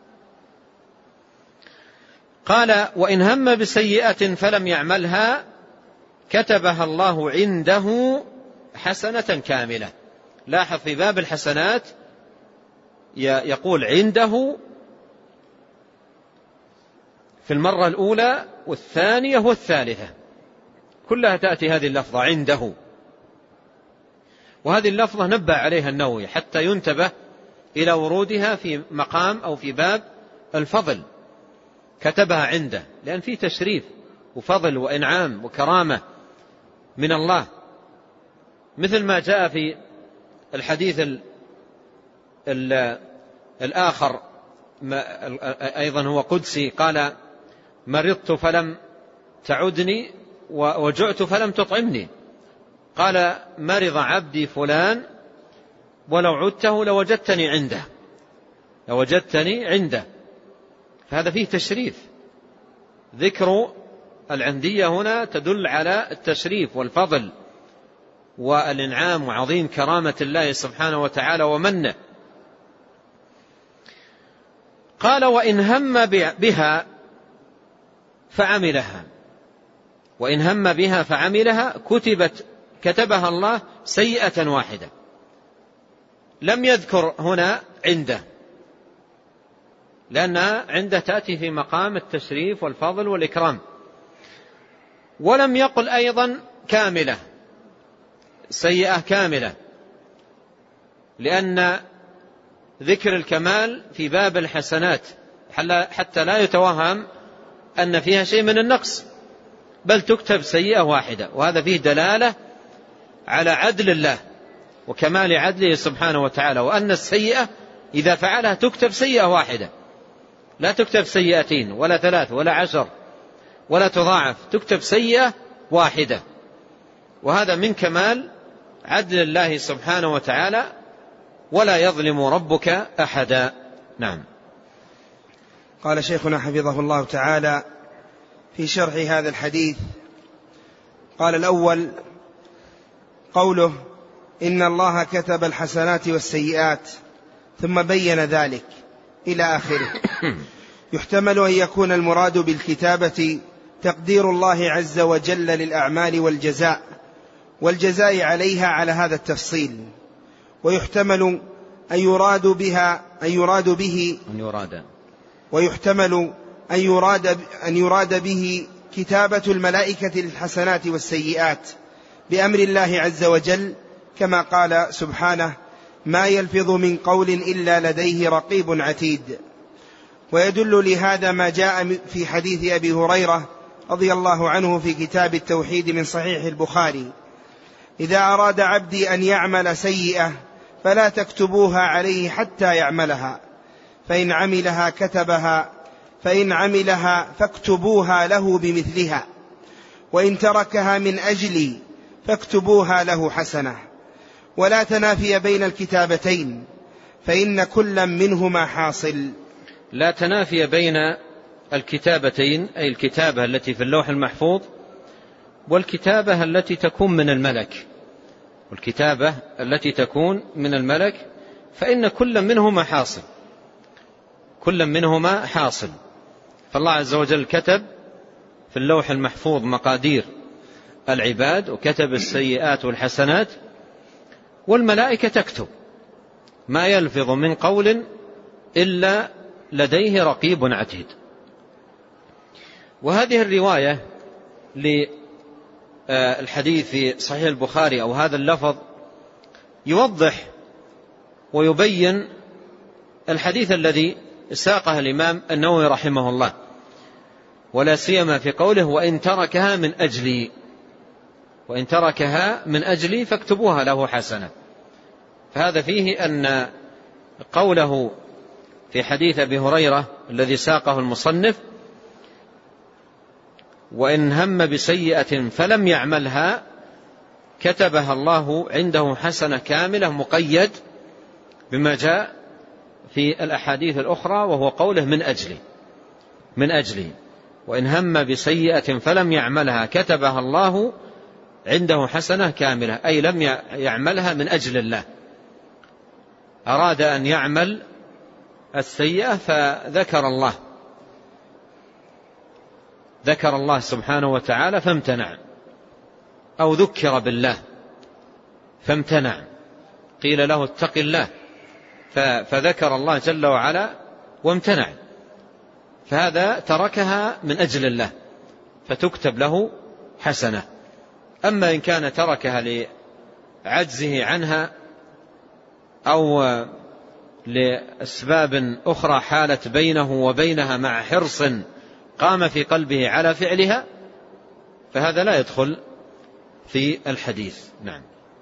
قال وإن هم بسيئة فلم يعملها كتبها الله عنده حسنة كاملة. لاحظ في باب الحسنات يقول عنده في المرة الأولى والثانية والثالثة، كلها تأتي هذه اللفظة عنده، وهذه اللفظة نبه عليها النووي حتى ينتبه إلى ورودها في مقام أو في باب الفضل، كتبها عنده لأن فيه تشريف وفضل وإنعام وكرامة من الله، مثل ما جاء في الحديث ال ال الآخر أيضا هو قدسي، قال مرضت فلم تعدني وجعت فلم تطعمني، قال مرض عبدي فلان ولو عدته لوجدتني عنده لوجدتني عنده فهذا فيه تشريف، ذكر العندية هنا تدل على التشريف والفضل والإنعام وعظيم كرامة الله سبحانه وتعالى ومنه. قال وإن هم بها فعملها، وإن هم بها فعملها كتبت كتبها الله سيئة واحدة. لم يذكر هنا عنده، لأنها عنده تأتي في مقام التشريف والفضل والإكرام. ولم يقل أيضا كاملة، سيئة كاملة، لأن ذكر الكمال في باب الحسنات حتى لا يتوهم أن فيها شيء من النقص، بل تكتب سيئة واحدة. وهذا فيه دلالة على عدل الله وكمال عدله سبحانه وتعالى، وأن السيئة إذا فعلها تكتب سيئة واحدة، لا تكتب سيئتين ولا ثلاث ولا عشر ولا تضاعف، تكتب سيئة واحدة. وهذا من كمال عدل الله سبحانه وتعالى، ولا يظلم ربك أحدا. نعم. قال شيخنا حفظه الله تعالى في شرح هذا الحديث، قال الأول قوله إن الله كتب الحسنات والسيئات ثم بين ذلك إلى آخره. يحتمل أن يكون المراد بالكتابة تقدير الله عز وجل للأعمال والجزاء والجزاء عليها على هذا التفصيل، ويحتمل أن يراد بها أن يراد به أن يراد ويحتمل أن يراد أن يراد به كتابة الملائكة للحسنات والسيئات بأمر الله عز وجل، كما قال سبحانه ما يلفظ من قول إلا لديه رقيب عتيد. ويدل لهذا ما جاء في حديث أبي هريرة رضي الله عنه في كتاب التوحيد من صحيح البخاري: إذا أراد عبدي أن يعمل سيئة فلا تكتبوها عليه حتى يعملها، فإن عملها كتبها فإن عملها فاكتبوها له بمثلها، وإن تركها من أجلي فاكتبوها له حسنة. ولا تنافي بين الكتابتين، فإن كل منهما حاصل. لا تنافي بين الكتابتين، أي الكتابة التي في اللوح المحفوظ والكتابة التي تكون من الملك، والكتابة التي تكون من الملك فإن كل منهما حاصل، كل منهما حاصل. فالله عز وجل كتب في اللوح المحفوظ مقادير العباد، وكتب السيئات والحسنات، والملائكة تكتب ما يلفظ من قول إلا لديه رقيب عتيد. وهذه الرواية للحديث في صحيح البخاري أو هذا اللفظ يوضح ويبين الحديث الذي ساقه الإمام النووي رحمه الله، ولا سيما في قوله وإن تركها من أجلي، وإن تركها من أجلي فاكتبوها له حسنة. فهذا فيه أن قوله في حديث أبي هريرة الذي ساقه المصنف وإن هم بسيئة فلم يعملها كتبها الله عنده حسنة كاملة، مقيد بما جاء في الأحاديث الأخرى، وهو قوله من أجلي، من أجلي. وإن هم بسيئة فلم يعملها كتبها الله عنده حسنة كاملة، أي لم يعملها من أجل الله، أراد أن يعمل السيئة فذكر الله، ذكر الله سبحانه وتعالى فامتنع، أو ذكر بالله فامتنع، قيل له اتق الله فذكر الله جل وعلا وامتنع، فهذا تركها من أجل الله فتكتب له حسنة. أما إن كان تركها لعجزه عنها أو لأسباب أخرى حالت بينه وبينها مع حرص قام في قلبه على فعلها، فهذا لا يدخل في الحديث. نعم.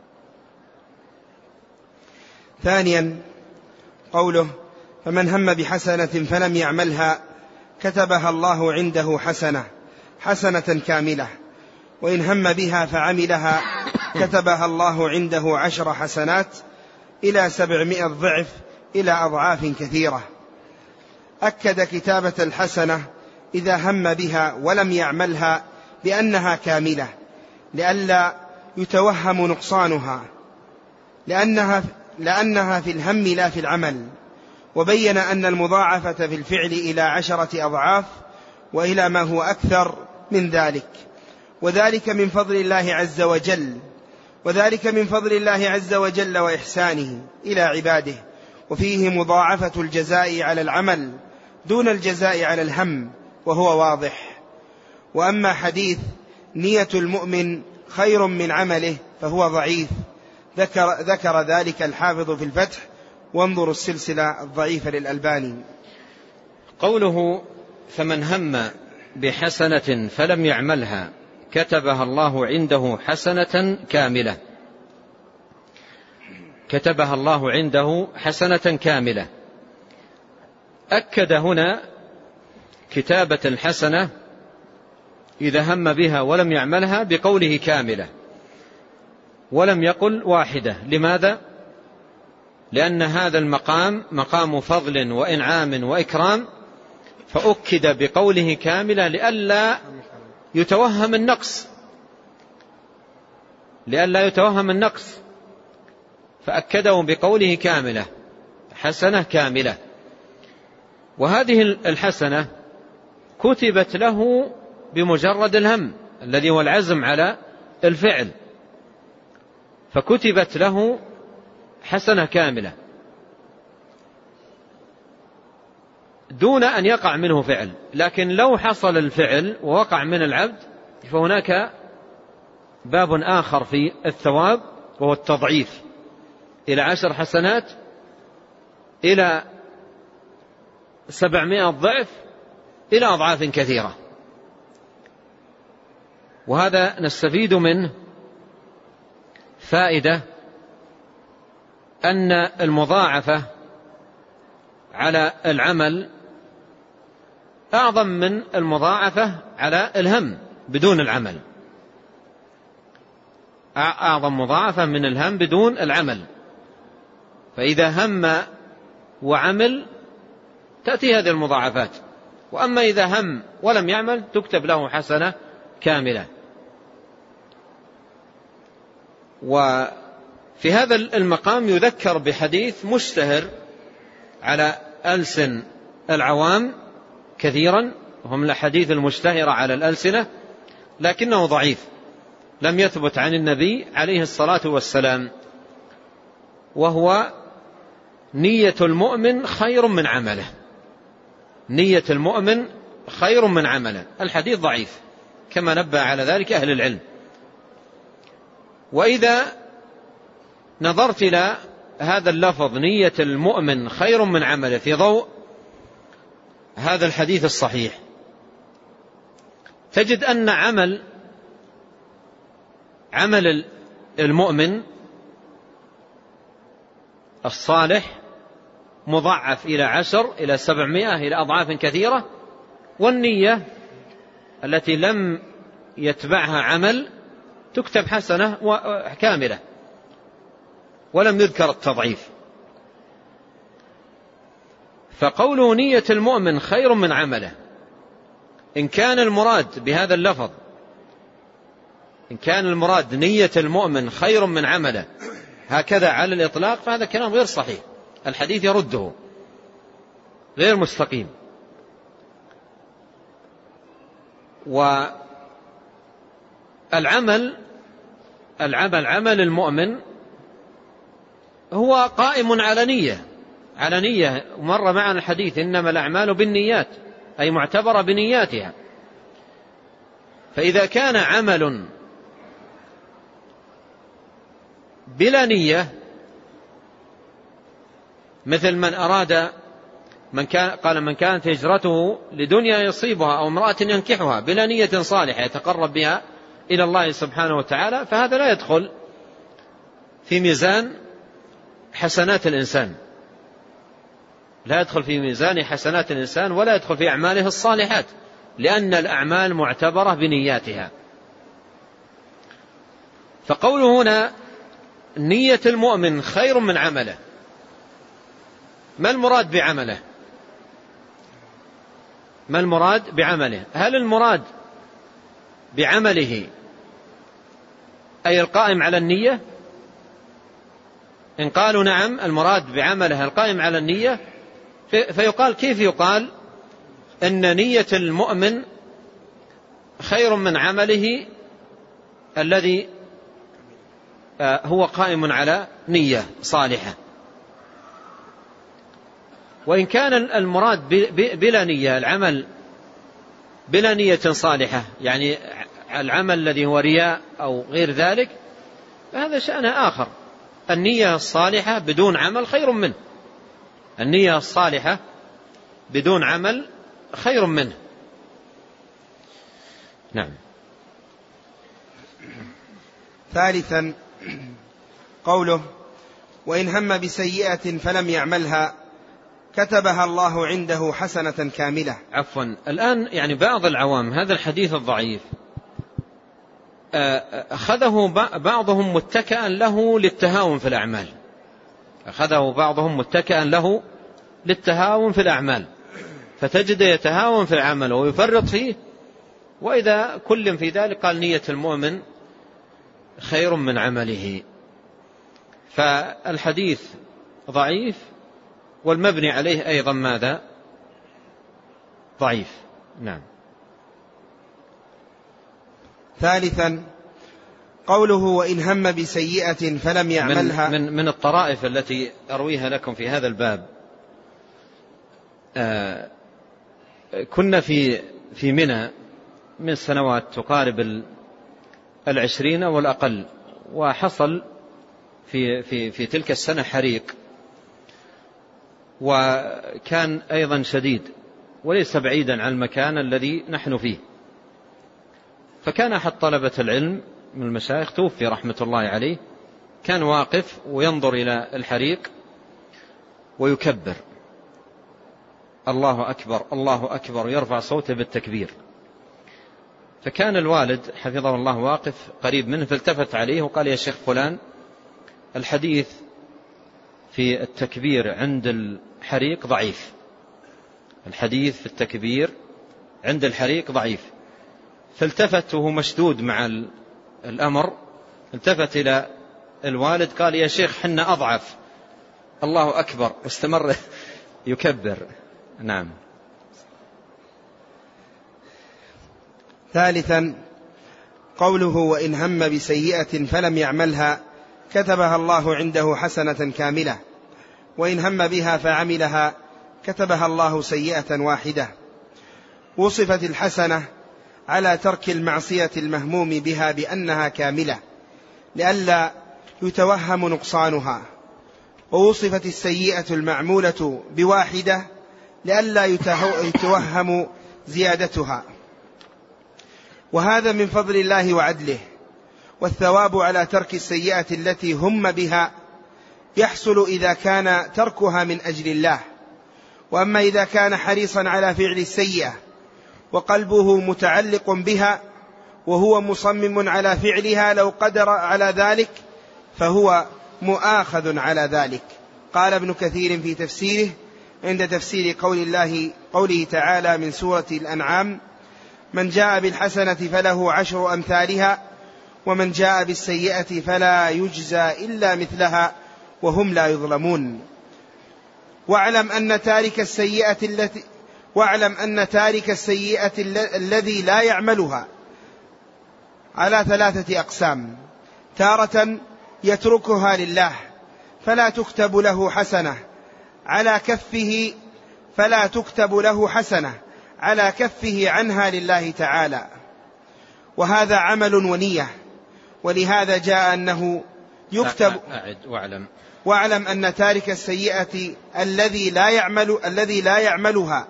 ثانيا قوله فمن هم بحسنة فلم يعملها كتبها الله عنده حسنة حسنة كاملة، وإن هم بها فعملها كتبها الله عنده عشر حسنات إلى سبعمائة ضعف إلى أضعاف كثيرة. أكد كتابة الحسنة إذا هم بها ولم يعملها بأنها كاملة لئلا يتوهم نقصانها، لأنها, لأنها في الهم لا في العمل. وبين أن المضاعفة في الفعل إلى عشرة أضعاف وإلى ما هو أكثر من ذلك، وذلك من فضل الله عز وجل وذلك من فضل الله عز وجل وإحسانه إلى عباده، وفيه مضاعفة الجزاء على العمل دون الجزاء على الهم، وهو واضح. وأما حديث نية المؤمن خير من عمله فهو ضعيف، ذكر, ذكر ذلك الحافظ في الفتح، وانظروا السلسلة الضعيفة للألباني. قوله فمن هم بحسنة فلم يعملها كتبها الله عنده حسنة كاملة، كتبها الله عنده حسنة كاملة. أكد هنا كتابة الحسنة إذا هم بها ولم يعملها بقوله كاملة، ولم يقل واحدة. لماذا؟ لأن هذا المقام مقام فضل وإنعام وإكرام، فأكد بقوله كاملة لئلا يتوهم النقص، لئلا يتوهم النقص فأكده بقوله كاملة، حسنة كاملة. وهذه الحسنة كتبت له بمجرد الهم الذي هو العزم على الفعل، فكتبت له حسنة كاملة دون أن يقع منه فعل. لكن لو حصل الفعل ووقع من العبد فهناك باب آخر في الثواب، وهو التضعيف إلى عشر حسنات إلى سبعمائة ضعف إلى أضعاف كثيرة. وهذا نستفيد منه فائدة أن المضاعفة على العمل أعظم من المضاعفة على الهم بدون العمل، أعظم مضاعفة من الهم بدون العمل. فإذا هم وعمل تأتي هذه المضاعفات، وأما إذا هم ولم يعمل تكتب له حسنة كاملة. وفي هذا المقام يذكر بحديث مشتهر على ألسن العوام كثيرا، وهم الحديث المشتهرة على الألسنة، لكنه ضعيف لم يثبت عن النبي عليه الصلاة والسلام، وهو نية المؤمن خير من عمله. نية المؤمن خير من عمله. الحديث ضعيف كما نبه على ذلك أهل العلم. وإذا نظرت إلى هذا اللفظ نية المؤمن خير من عمله في ضوء هذا الحديث الصحيح، تجد أن عمل عمل المؤمن الصالح مضاعف إلى عشر إلى سبعمائة إلى أضعاف كثيرة، والنية التي لم يتبعها عمل تكتب حسنة كاملة ولم يذكر التضعيف. فقوله نية المؤمن خير من عمله، إن كان المراد بهذا اللفظ إن كان المراد نية المؤمن خير من عمله هكذا على الإطلاق فهذا كلام غير صحيح، الحديث يرده، غير مستقيم. والعمل العمل عمل المؤمن هو قائم على نية على نية مر معنا الحديث إنما الأعمال بالنيات، أي معتبرة بنياتها. فإذا كان عمل بلا نية، مثل من أراد من كان قال من كانت هجرته لدنيا يصيبها أو امرأة ينكحها بلا نية صالحة يتقرب بها إلى الله سبحانه وتعالى، فهذا لا يدخل في ميزان حسنات الإنسان، لا يدخل في ميزان حسنات الإنسان ولا يدخل في أعماله الصالحات، لأن الأعمال معتبرة بنياتها. فقوله هنا نية المؤمن خير من عمله، ما المراد بعمله؟ ما المراد بعمله؟ هل المراد بعمله أي القائم على النية؟ إن قالوا نعم المراد بعمله القائم على النية، فيقال كيف يقال إن نية المؤمن خير من عمله الذي هو قائم على نية صالحة؟ وإن كان المراد بلا نية العمل بلا نية صالحة، يعني العمل الذي هو رياء أو غير ذلك، فهذا شأن آخر. النية الصالحة بدون عمل خير منه، النية الصالحة بدون عمل خير منه. نعم. ثالثا قوله وإن هم بسيئة فلم يعملها كتبها الله عنده حسنة كاملة. عفوا، الآن يعني بعض العوام هذا الحديث الضعيف أخذه بعضهم متكئا له للتهاون في الأعمال، أخذه بعضهم متكئا له للتهاون في الأعمال، فتجد يتهاون في العمل ويفرط فيه، وإذا كل في ذلك قال نية المؤمن خير من عمله. فالحديث ضعيف، والمبني عليه أيضا ماذا؟ ضعيف. نعم. ثالثا قوله وإن هم بسيئة فلم يعملها. من, من, من الطرائف التي أرويها لكم في هذا الباب، آه كنا في في منى من سنوات تقارب العشرين والأقل، وحصل في في في تلك السنة حريق، وكان أيضا شديد وليس بعيدا عن المكان الذي نحن فيه. فكان أحد طلبة العلم من المشايخ توفي رحمة الله عليه، كان واقف وينظر إلى الحريق ويكبر الله أكبر الله أكبر، يرفع صوته بالتكبير. فكان الوالد حفظه الله واقف قريب منه، فالتفت عليه وقال يا شيخ فلان، الحديث في التكبير عند الحريق ضعيف، الحديث في التكبير عند الحريق ضعيف. فالتفت وهو مشدود مع الأمر، التفت إلى الوالد قال يا شيخ حنا أضعف، الله أكبر، واستمر يكبر. نعم. ثالثا قوله وإن هم بسيئة فلم يعملها كتبها الله عنده حسنة كاملة، وإن هم بها فعملها كتبها الله سيئة واحدة. وصفت الحسنة على ترك المعصية المهموم بها بأنها كاملة لئلا يتوهم نقصانها، ووصفت السيئة المعمولة بواحدة لئلا يتوهم زيادتها. وهذا من فضل الله وعدله، والثواب على ترك السيئة التي هم بها يحصل إذا كان تركها من أجل الله. وأما إذا كان حريصا على فعل السيئة وقلبه متعلق بها وهو مصمم على فعلها لو قدر على ذلك فهو مؤاخذ على ذلك. قال ابن كثير في تفسيره عند تفسير قول الله قوله تعالى من سورة الأنعام من جاء بالحسنة فله عشر أمثالها ومن جاء بالسيئة فلا يجزى إلا مثلها وهم لا يظلمون. واعلم أن تارك السيئة التي واعلم أن تارك السيئة الذي لا يعملها على ثلاثة أقسام: تارة يتركها لله فلا تكتب له حسنة على كفه فلا تكتب له حسنة على كفه عنها لله تعالى، وهذا عمل ونية، ولهذا جاء أنه يكتب. أعد واعلم واعلم أن تارك السيئة الذي لا يعمل الذي لا يعملها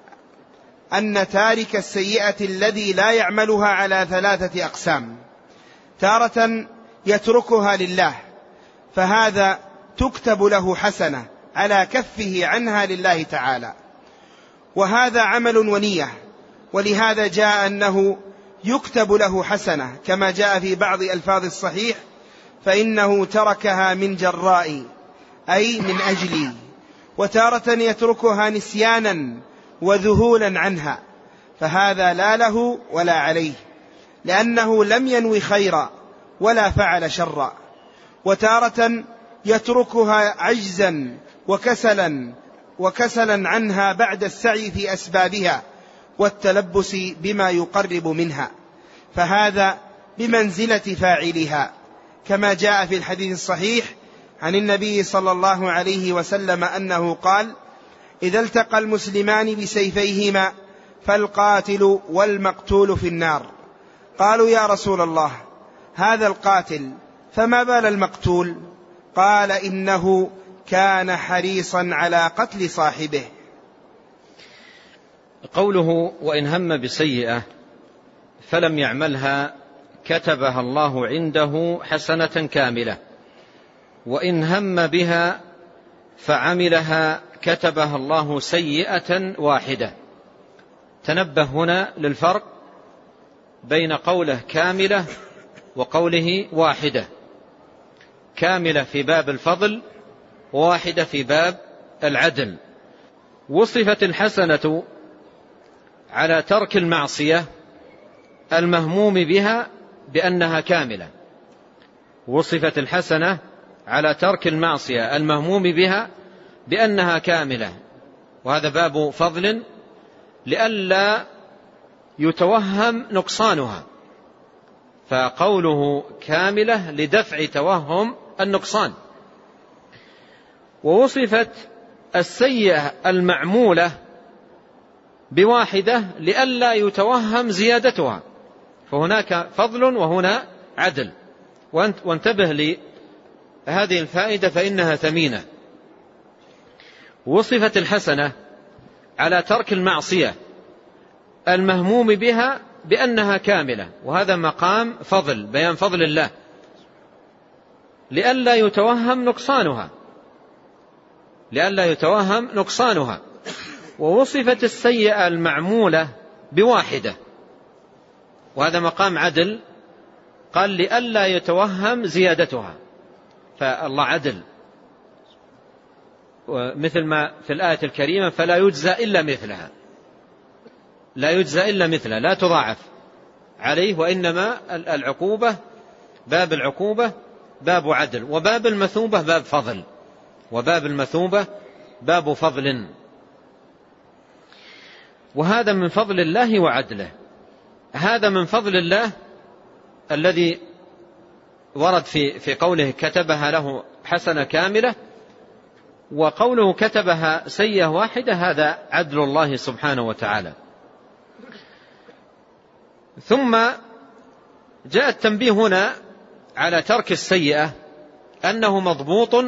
أن تارك السيئة الذي لا يعملها على ثلاثة أقسام: تارة يتركها لله فهذا تكتب له حسنة على كفه عنها لله تعالى، وهذا عمل ونية، ولهذا جاء أنه يكتب له حسنة كما جاء في بعض ألفاظ الصحيح فإنه تركها من جراء أي من أجلي. وتارة يتركها نسيانا وذهولا عنها فهذا لا له ولا عليه. لأنه لم ينوي خيرا ولا فعل شرا، وتارة يتركها عجزا وكسلا وكسلا عنها بعد السعي في أسبابها والتلبس بما يقرب منها، فهذا بمنزلة فاعلها، كما جاء في الحديث الصحيح عن النبي صلى الله عليه وسلم أنه قال: إذا التقى المسلمان بسيفيهما فالقاتل والمقتول في النار. قالوا: يا رسول الله، هذا القاتل، فما بال المقتول؟ قال: إنه كان حريصا على قتل صاحبه. قوله: وإن هم بسيئة فلم يعملها كتبها الله عنده حسنة كاملة، وإن هم بها فعملها كتبها الله سيئة واحدة. تنبه هنا للفرق بين قوله كاملة وقوله واحدة. كاملة في باب الفضل، وواحدة في باب العدل. وصفت الحسنة على ترك المعصية المهموم بها بأنها كاملة. وصفت الحسنة على ترك المعصية المهموم بها بأنها كاملة، وهذا باب فضل لئلا يتوهم نقصانها، فقوله كاملة لدفع توهم النقصان. ووصفت السيئة المعمولة بواحدة لئلا يتوهم زيادتها، فهناك فضل وهنا عدل. وانتبه لهذه الفائدة فإنها ثمينة. وصفت الحسنة على ترك المعصية المهموم بها بأنها كاملة، وهذا مقام فضل، بيان فضل الله، لئلا يتوهم نقصانها لئلا يتوهم نقصانها. ووصفت السيئة المعمولة بواحدة، وهذا مقام عدل، قال لئلا يتوهم زيادتها، فالله عدل، مثل ما في الآية الكريمة: فلا يجزى إلا مثلها. لا يجزى إلا مثلها، لا تضاعف عليه، وإنما العقوبة باب العقوبة باب عدل، وباب المثوبة باب فضل وباب المثوبة باب فضل. وهذا من فضل الله وعدله. هذا من فضل الله الذي ورد في في قوله كتبها له حسنة كاملة، وقوله كتبها سيئة واحدة هذا عدل الله سبحانه وتعالى. ثم جاء التنبيه هنا على ترك السيئة أنه مضبوط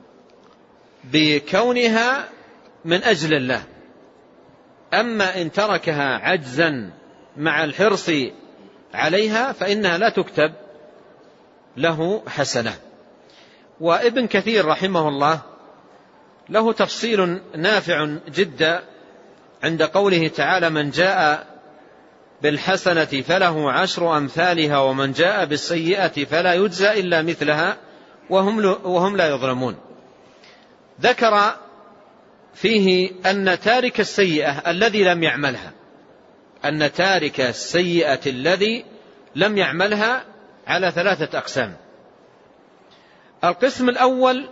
بكونها من أجل الله. أما إن تركها عجزا مع الحرص عليها فإنها لا تكتب له حسنة. وابن كثير رحمه الله له تفصيل نافع جدا عند قوله تعالى: من جاء بالحسنة فله عشر أمثالها ومن جاء بالسيئة فلا يجزى إلا مثلها وهم لا يظلمون. ذكر فيه أن تارك السيئة الذي لم يعملها أن تارك السيئة الذي لم يعملها على ثلاثة أقسام. القسم الأول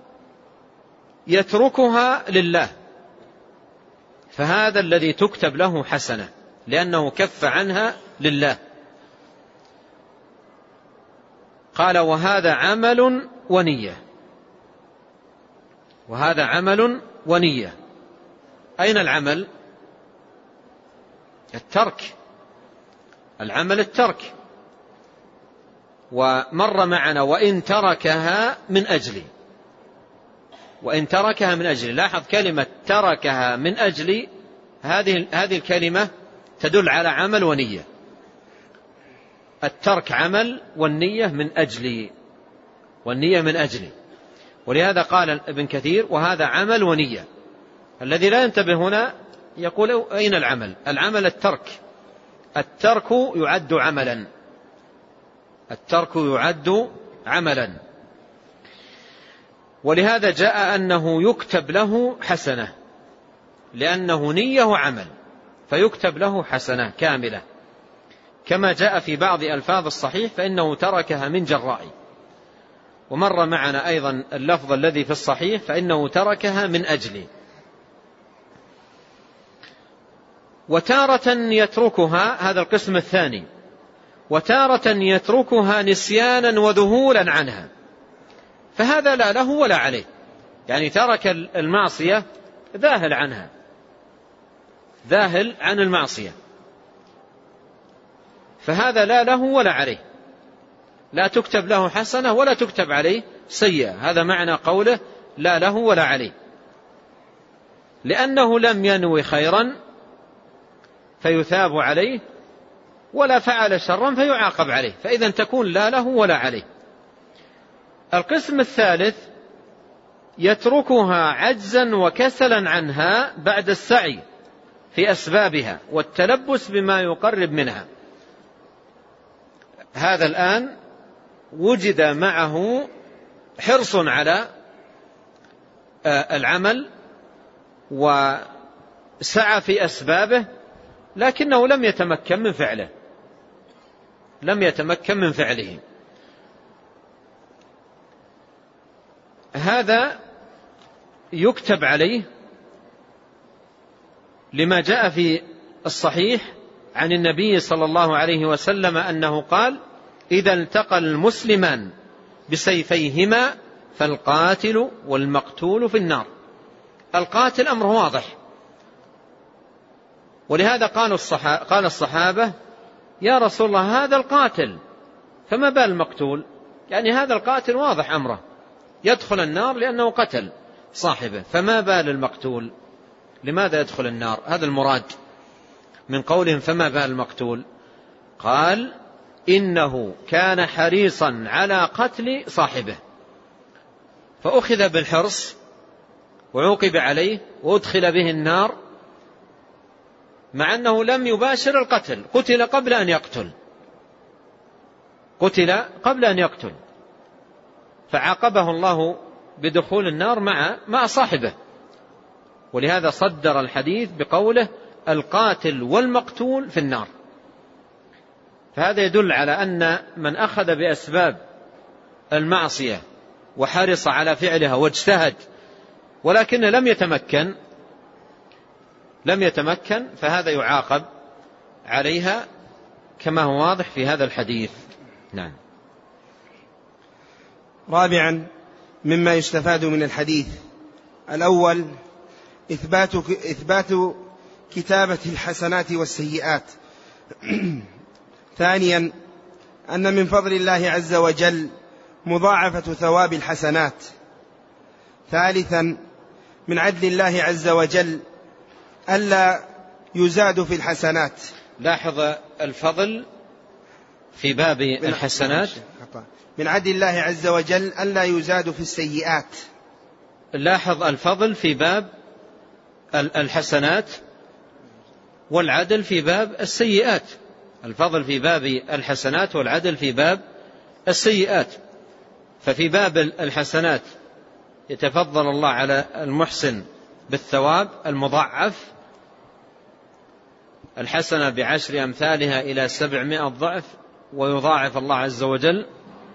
يتركها لله، فهذا الذي تكتب له حسنة لأنه كف عنها لله. قال: وهذا عمل ونية. وهذا عمل ونية. أين العمل؟ الترك. العمل الترك. ومر معنا وإن تركها من أجلي. وإن تركها من أجلي. لاحظ كلمة تركها من أجلي، هذه هذه الكلمة تدل على عمل ونية. الترك عمل والنية من أجلي، والنية من أجلي. ولهذا قال ابن كثير: وهذا عمل ونية. الذي لا ينتبه هنا يقول: أين العمل؟ العمل الترك. الترك يعد عملا. الترك يعد عملا. ولهذا جاء أنه يكتب له حسنة، لأنه نية وعمل، فيكتب له حسنة كاملة. كما جاء في بعض ألفاظ الصحيح فإنه تركها من جرائي. ومر معنا أيضا اللفظ الذي في الصحيح فإنه تركها من أجلي. وتارة يتركها، هذا القسم الثاني، وتارة يتركها نسيانا وذهولا عنها، فهذا لا له ولا عليه، يعني ترك المعصية ذاهل عنها، ذاهل عن المعصية، فهذا لا له ولا عليه، لا تكتب له حسنة ولا تكتب عليه سيئة. هذا معنى قوله لا له ولا عليه، لأنه لم ينوي خيرا فيثاب عليه ولا فعل شرا فيعاقب عليه، فإذا تكون لا له ولا عليه. القسم الثالث يتركها عجزا وكسلا عنها بعد السعي في أسبابها والتلبس بما يقرب منها. هذا الآن وجد معه حرص على العمل وسعى في أسبابه، لكنه لم يتمكن من فعله، لم يتمكن من فعله. هذا يكتب عليه لما جاء في الصحيح عن النبي صلى الله عليه وسلم أنه قال: إذا التقى المسلمان بسيفيهما فالقاتل والمقتول في النار. القاتل أمره واضح، ولهذا قال الصحابة: يا رسول الله هذا القاتل فما بال المقتول؟ يعني هذا القاتل واضح أمره يدخل النار لأنه قتل صاحبه، فما بال المقتول؟ لماذا يدخل النار؟ هذا المراد من قولهم فما بال المقتول. قال: إنه كان حريصا على قتل صاحبه فأخذ بالحرص وعوقب عليه وأدخل به النار، مع أنه لم يباشر القتل، قتل قبل أن يقتل، قتل قبل أن يقتل، فعاقبه الله بدخول النار مع مع صاحبه. ولهذا صدر الحديث بقوله: القاتل والمقتول في النار. فهذا يدل على أن من أخذ بأسباب المعصية وحرص على فعلها واجتهد ولكن لم يتمكن لم يتمكن فهذا يعاقب عليها كما هو واضح في هذا الحديث. نعم. رابعا مما يستفاد من الحديث: الأول إثبات إثبات كتابة الحسنات والسيئات. ثانيا أن من فضل الله عز وجل مضاعفة ثواب الحسنات. ثالثا من عدل الله عز وجل ألا يزاد في الحسنات. لاحظ الفضل في باب الحسنات، من عدل الله عز وجل ألا يزاد في السيئات. لاحظ الفضل في باب الحسنات والعدل في باب السيئات. الفضل في باب الحسنات والعدل في باب السيئات. ففي باب الحسنات يتفضل الله على المحسن بالثواب المضاعف، الحسنة بعشر أمثالها إلى سبعمائة ضعف، ويضاعف الله عز وجل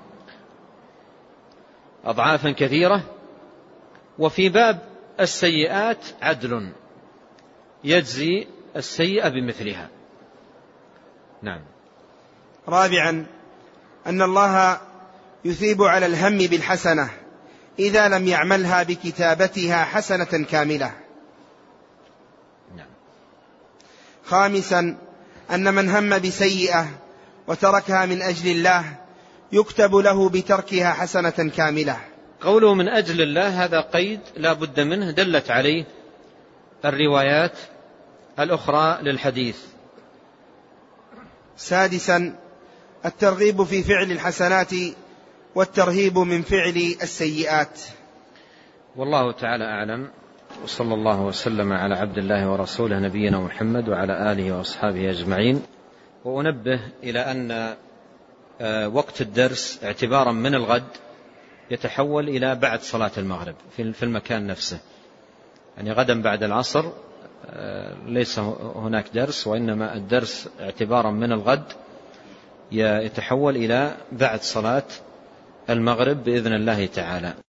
أضعافا كثيرة. وفي باب السيئات عدل يجزي السيئة بمثلها. نعم. رابعا أن الله يثيب على الهم بالحسنة إذا لم يعملها بكتابتها حسنة كاملة. نعم. خامسا أن من هم بسيئة وتركها من أجل الله يكتب له بتركها حسنة كاملة. قوله من أجل الله هذا قيد لا بد منه، دلت عليه الروايات الأخرى للحديث. سادسا الترغيب في فعل الحسنات والترهيب من فعل السيئات. والله تعالى أعلم، وصلى الله وسلم على عبد الله ورسوله نبينا محمد وعلى آله وأصحابه أجمعين. وأنبه إلى أن وقت الدرس اعتبارا من الغد يتحول إلى بعد صلاة المغرب في المكان نفسه، يعني غدا بعد العصر ليس هناك درس، وإنما الدرس اعتبارا من الغد يتحول إلى بعد صلاة المغرب بإذن الله تعالى.